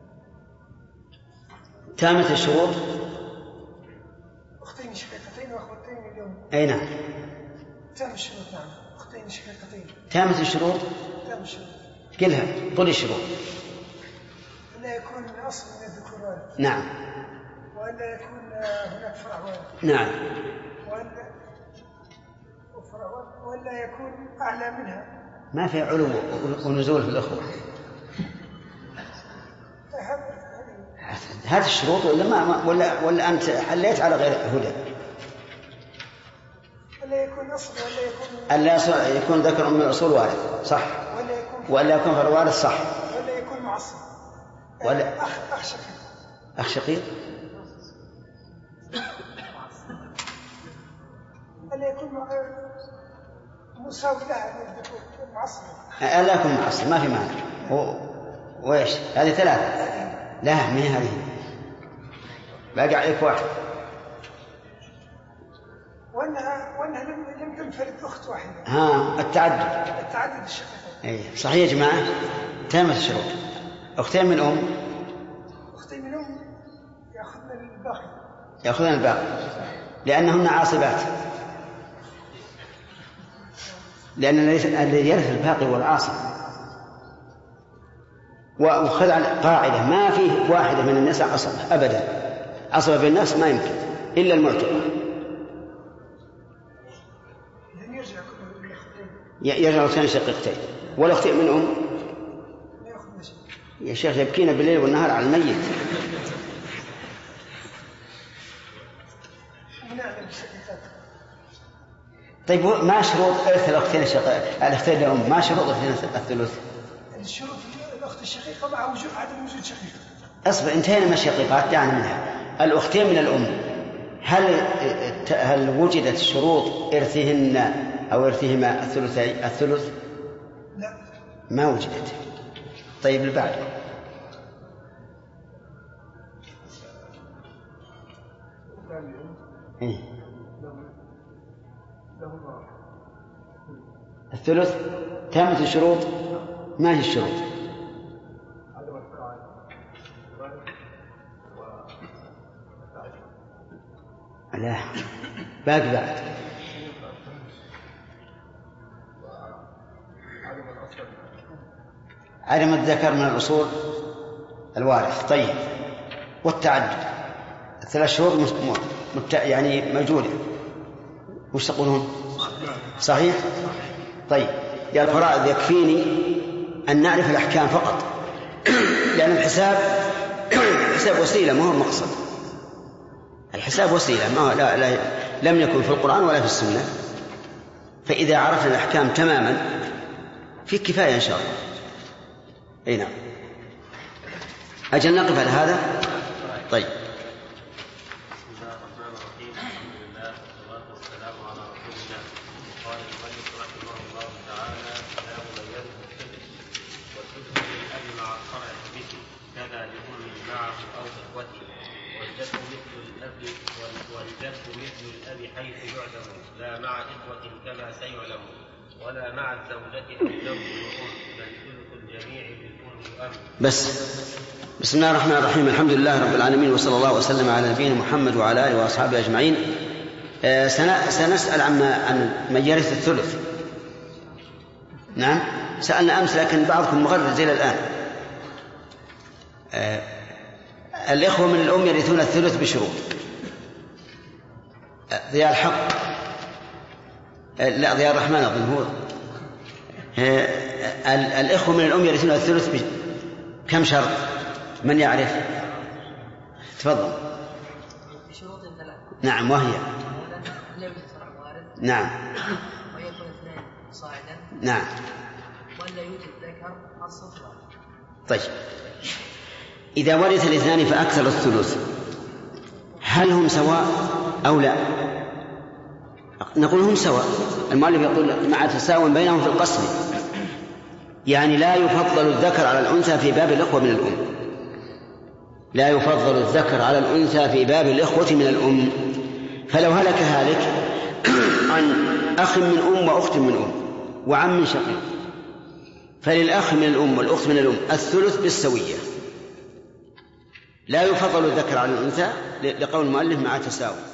تامة الشروط. أختين شقيقتين وأخوتين من أم. أي نعم تام الشروط. نعم أختين شقيقتين. تامة الشروط. تام الشروط. قلها قل الشروط. ألا يكون أصل من الذكور وارث. نعم. وألا يكون هناك فرع وارث. نعم. وألا وألا يكون أعلى منها. ما في علو ونزول في الأخوة. هذه الشروط ولا ما ولا ولا أنت حليت على غير هدى؟ ألا يكون أصل ولا يكون ألا يكون ذكر من الأصول وارث صح. ولا يكون ولا يكون فرع وارث صح. ولا يكون معصب. ولا أخ أخ شقيق. أخ شقيق. ألا يكون مساوي لها معصب. ألا يكون معصب ما في معنى. و... وإيش هذه ثلاثة؟ لا ما هي هذه. باقي عليك واحد. وأنها وأنها لم لم تنفرد أخت واحدة. ها التعدد. التعدد الشقيق. أي صحيح يا جماعة. تامة الشروط. أختين من أم. أختين من أم يأخذن الباقي. يأخذن الباقي لأنهن عاصبات. لأن الذي يرث الباقي هو العاصب. وخذ على قاعدة ما في واحدة من الناس عصبة أبدا. عصبة بالناس ما يمكن إلا المعتقة. يرجع الاختين شقيقتين والاختين من أم. يا شيخ يبكينا بالليل والنهار على الميت. طيب ما شروط إرث الأختين الشقيقة الأختين لأم ما شروط الثلث؟ الشروط الأخت الشقيقة مع وجود عدم وجود شقيقة. أصبر انتهينا من الشقيقات دعنا منها. الأختين من الأم هل هل وجدت شروط إرثهن أو إرثهما الثلثي الثلث؟ لا ما وجدت. طيب اللي بعده. إيه؟ الثلث تامة الشروط. ما هي الشروط؟ لا باقي بعد. عدم الذكر من الأصول الوارث. طيب والتعدد الثلاث شهور مت... يعني موجودة. وش تقولون؟ صحيح. طيب يا الفرائض يكفيني أن نعرف الأحكام فقط لأن الحساب الحساب وسيلة ما هو المقصد. الحساب وسيلة ما لا لا لم يكن في القرآن ولا في السنة. فإذا عرفنا الأحكام تماما في كفاية إن شاء الله. أي نعم. أجل نقف على هذا. طيب بسم الله الرحمن الرحيم. الحمد لله والصلاة والسلام على رسول الله. قال المؤلف رحمه الله تعالى باب من يرث الثلث والثلث للأب مع الفرع به كذا لأم معه أو إخوته والجد مثل الأب والجد مثل الأب حيث يعلم لا مع إخوة كما سيعلم ولا مع الزوجة أو زوج وأم بل ثلث الجميع بالأم وأم. بس بسم الله الرحمن الرحيم. الحمد لله رب العالمين وصلى الله وسلم على نبينا محمد وعلى آله وأصحابه أجمعين. آه سنسأل عن من يرث الثلث. نعم سألنا أمس لكن بعضكم مغرد إلى الآن. آه الإخوة من الأم يرثون الثلث بشروط. آه ضياء الحق آه لا ضياء الرحمن أظن هو. آه الإخوة من الأم يرثون الثلث بكم شرط؟ من يعرف؟ تفضل. بشروط ثلاث. نعم وهي؟ لا يوجد فرع وارث. نعم. ويكون اثنين صاعدا. نعم. ولا يوجد ذكر الصفر. طيب إذا ورث الاثنان فأكثر الثلث هل هم سواء أو لا؟ نقول هم سواء. المؤلف يقول مع تساوٍ بينهم في القسم يعني لا يفضل الذكر على الأنثى في باب الإخوة من الأم. لا يفضل الذكر على الأنثى في باب الإخوة من الأم. فلو هلك هالك عن أخ من أم وأخت من أم وعم شقيق فللأخ من الأم والأخت من الأم الثلث بالسوية. لا يفضل الذكر على الأنثى لقول المؤلف مع تساوي.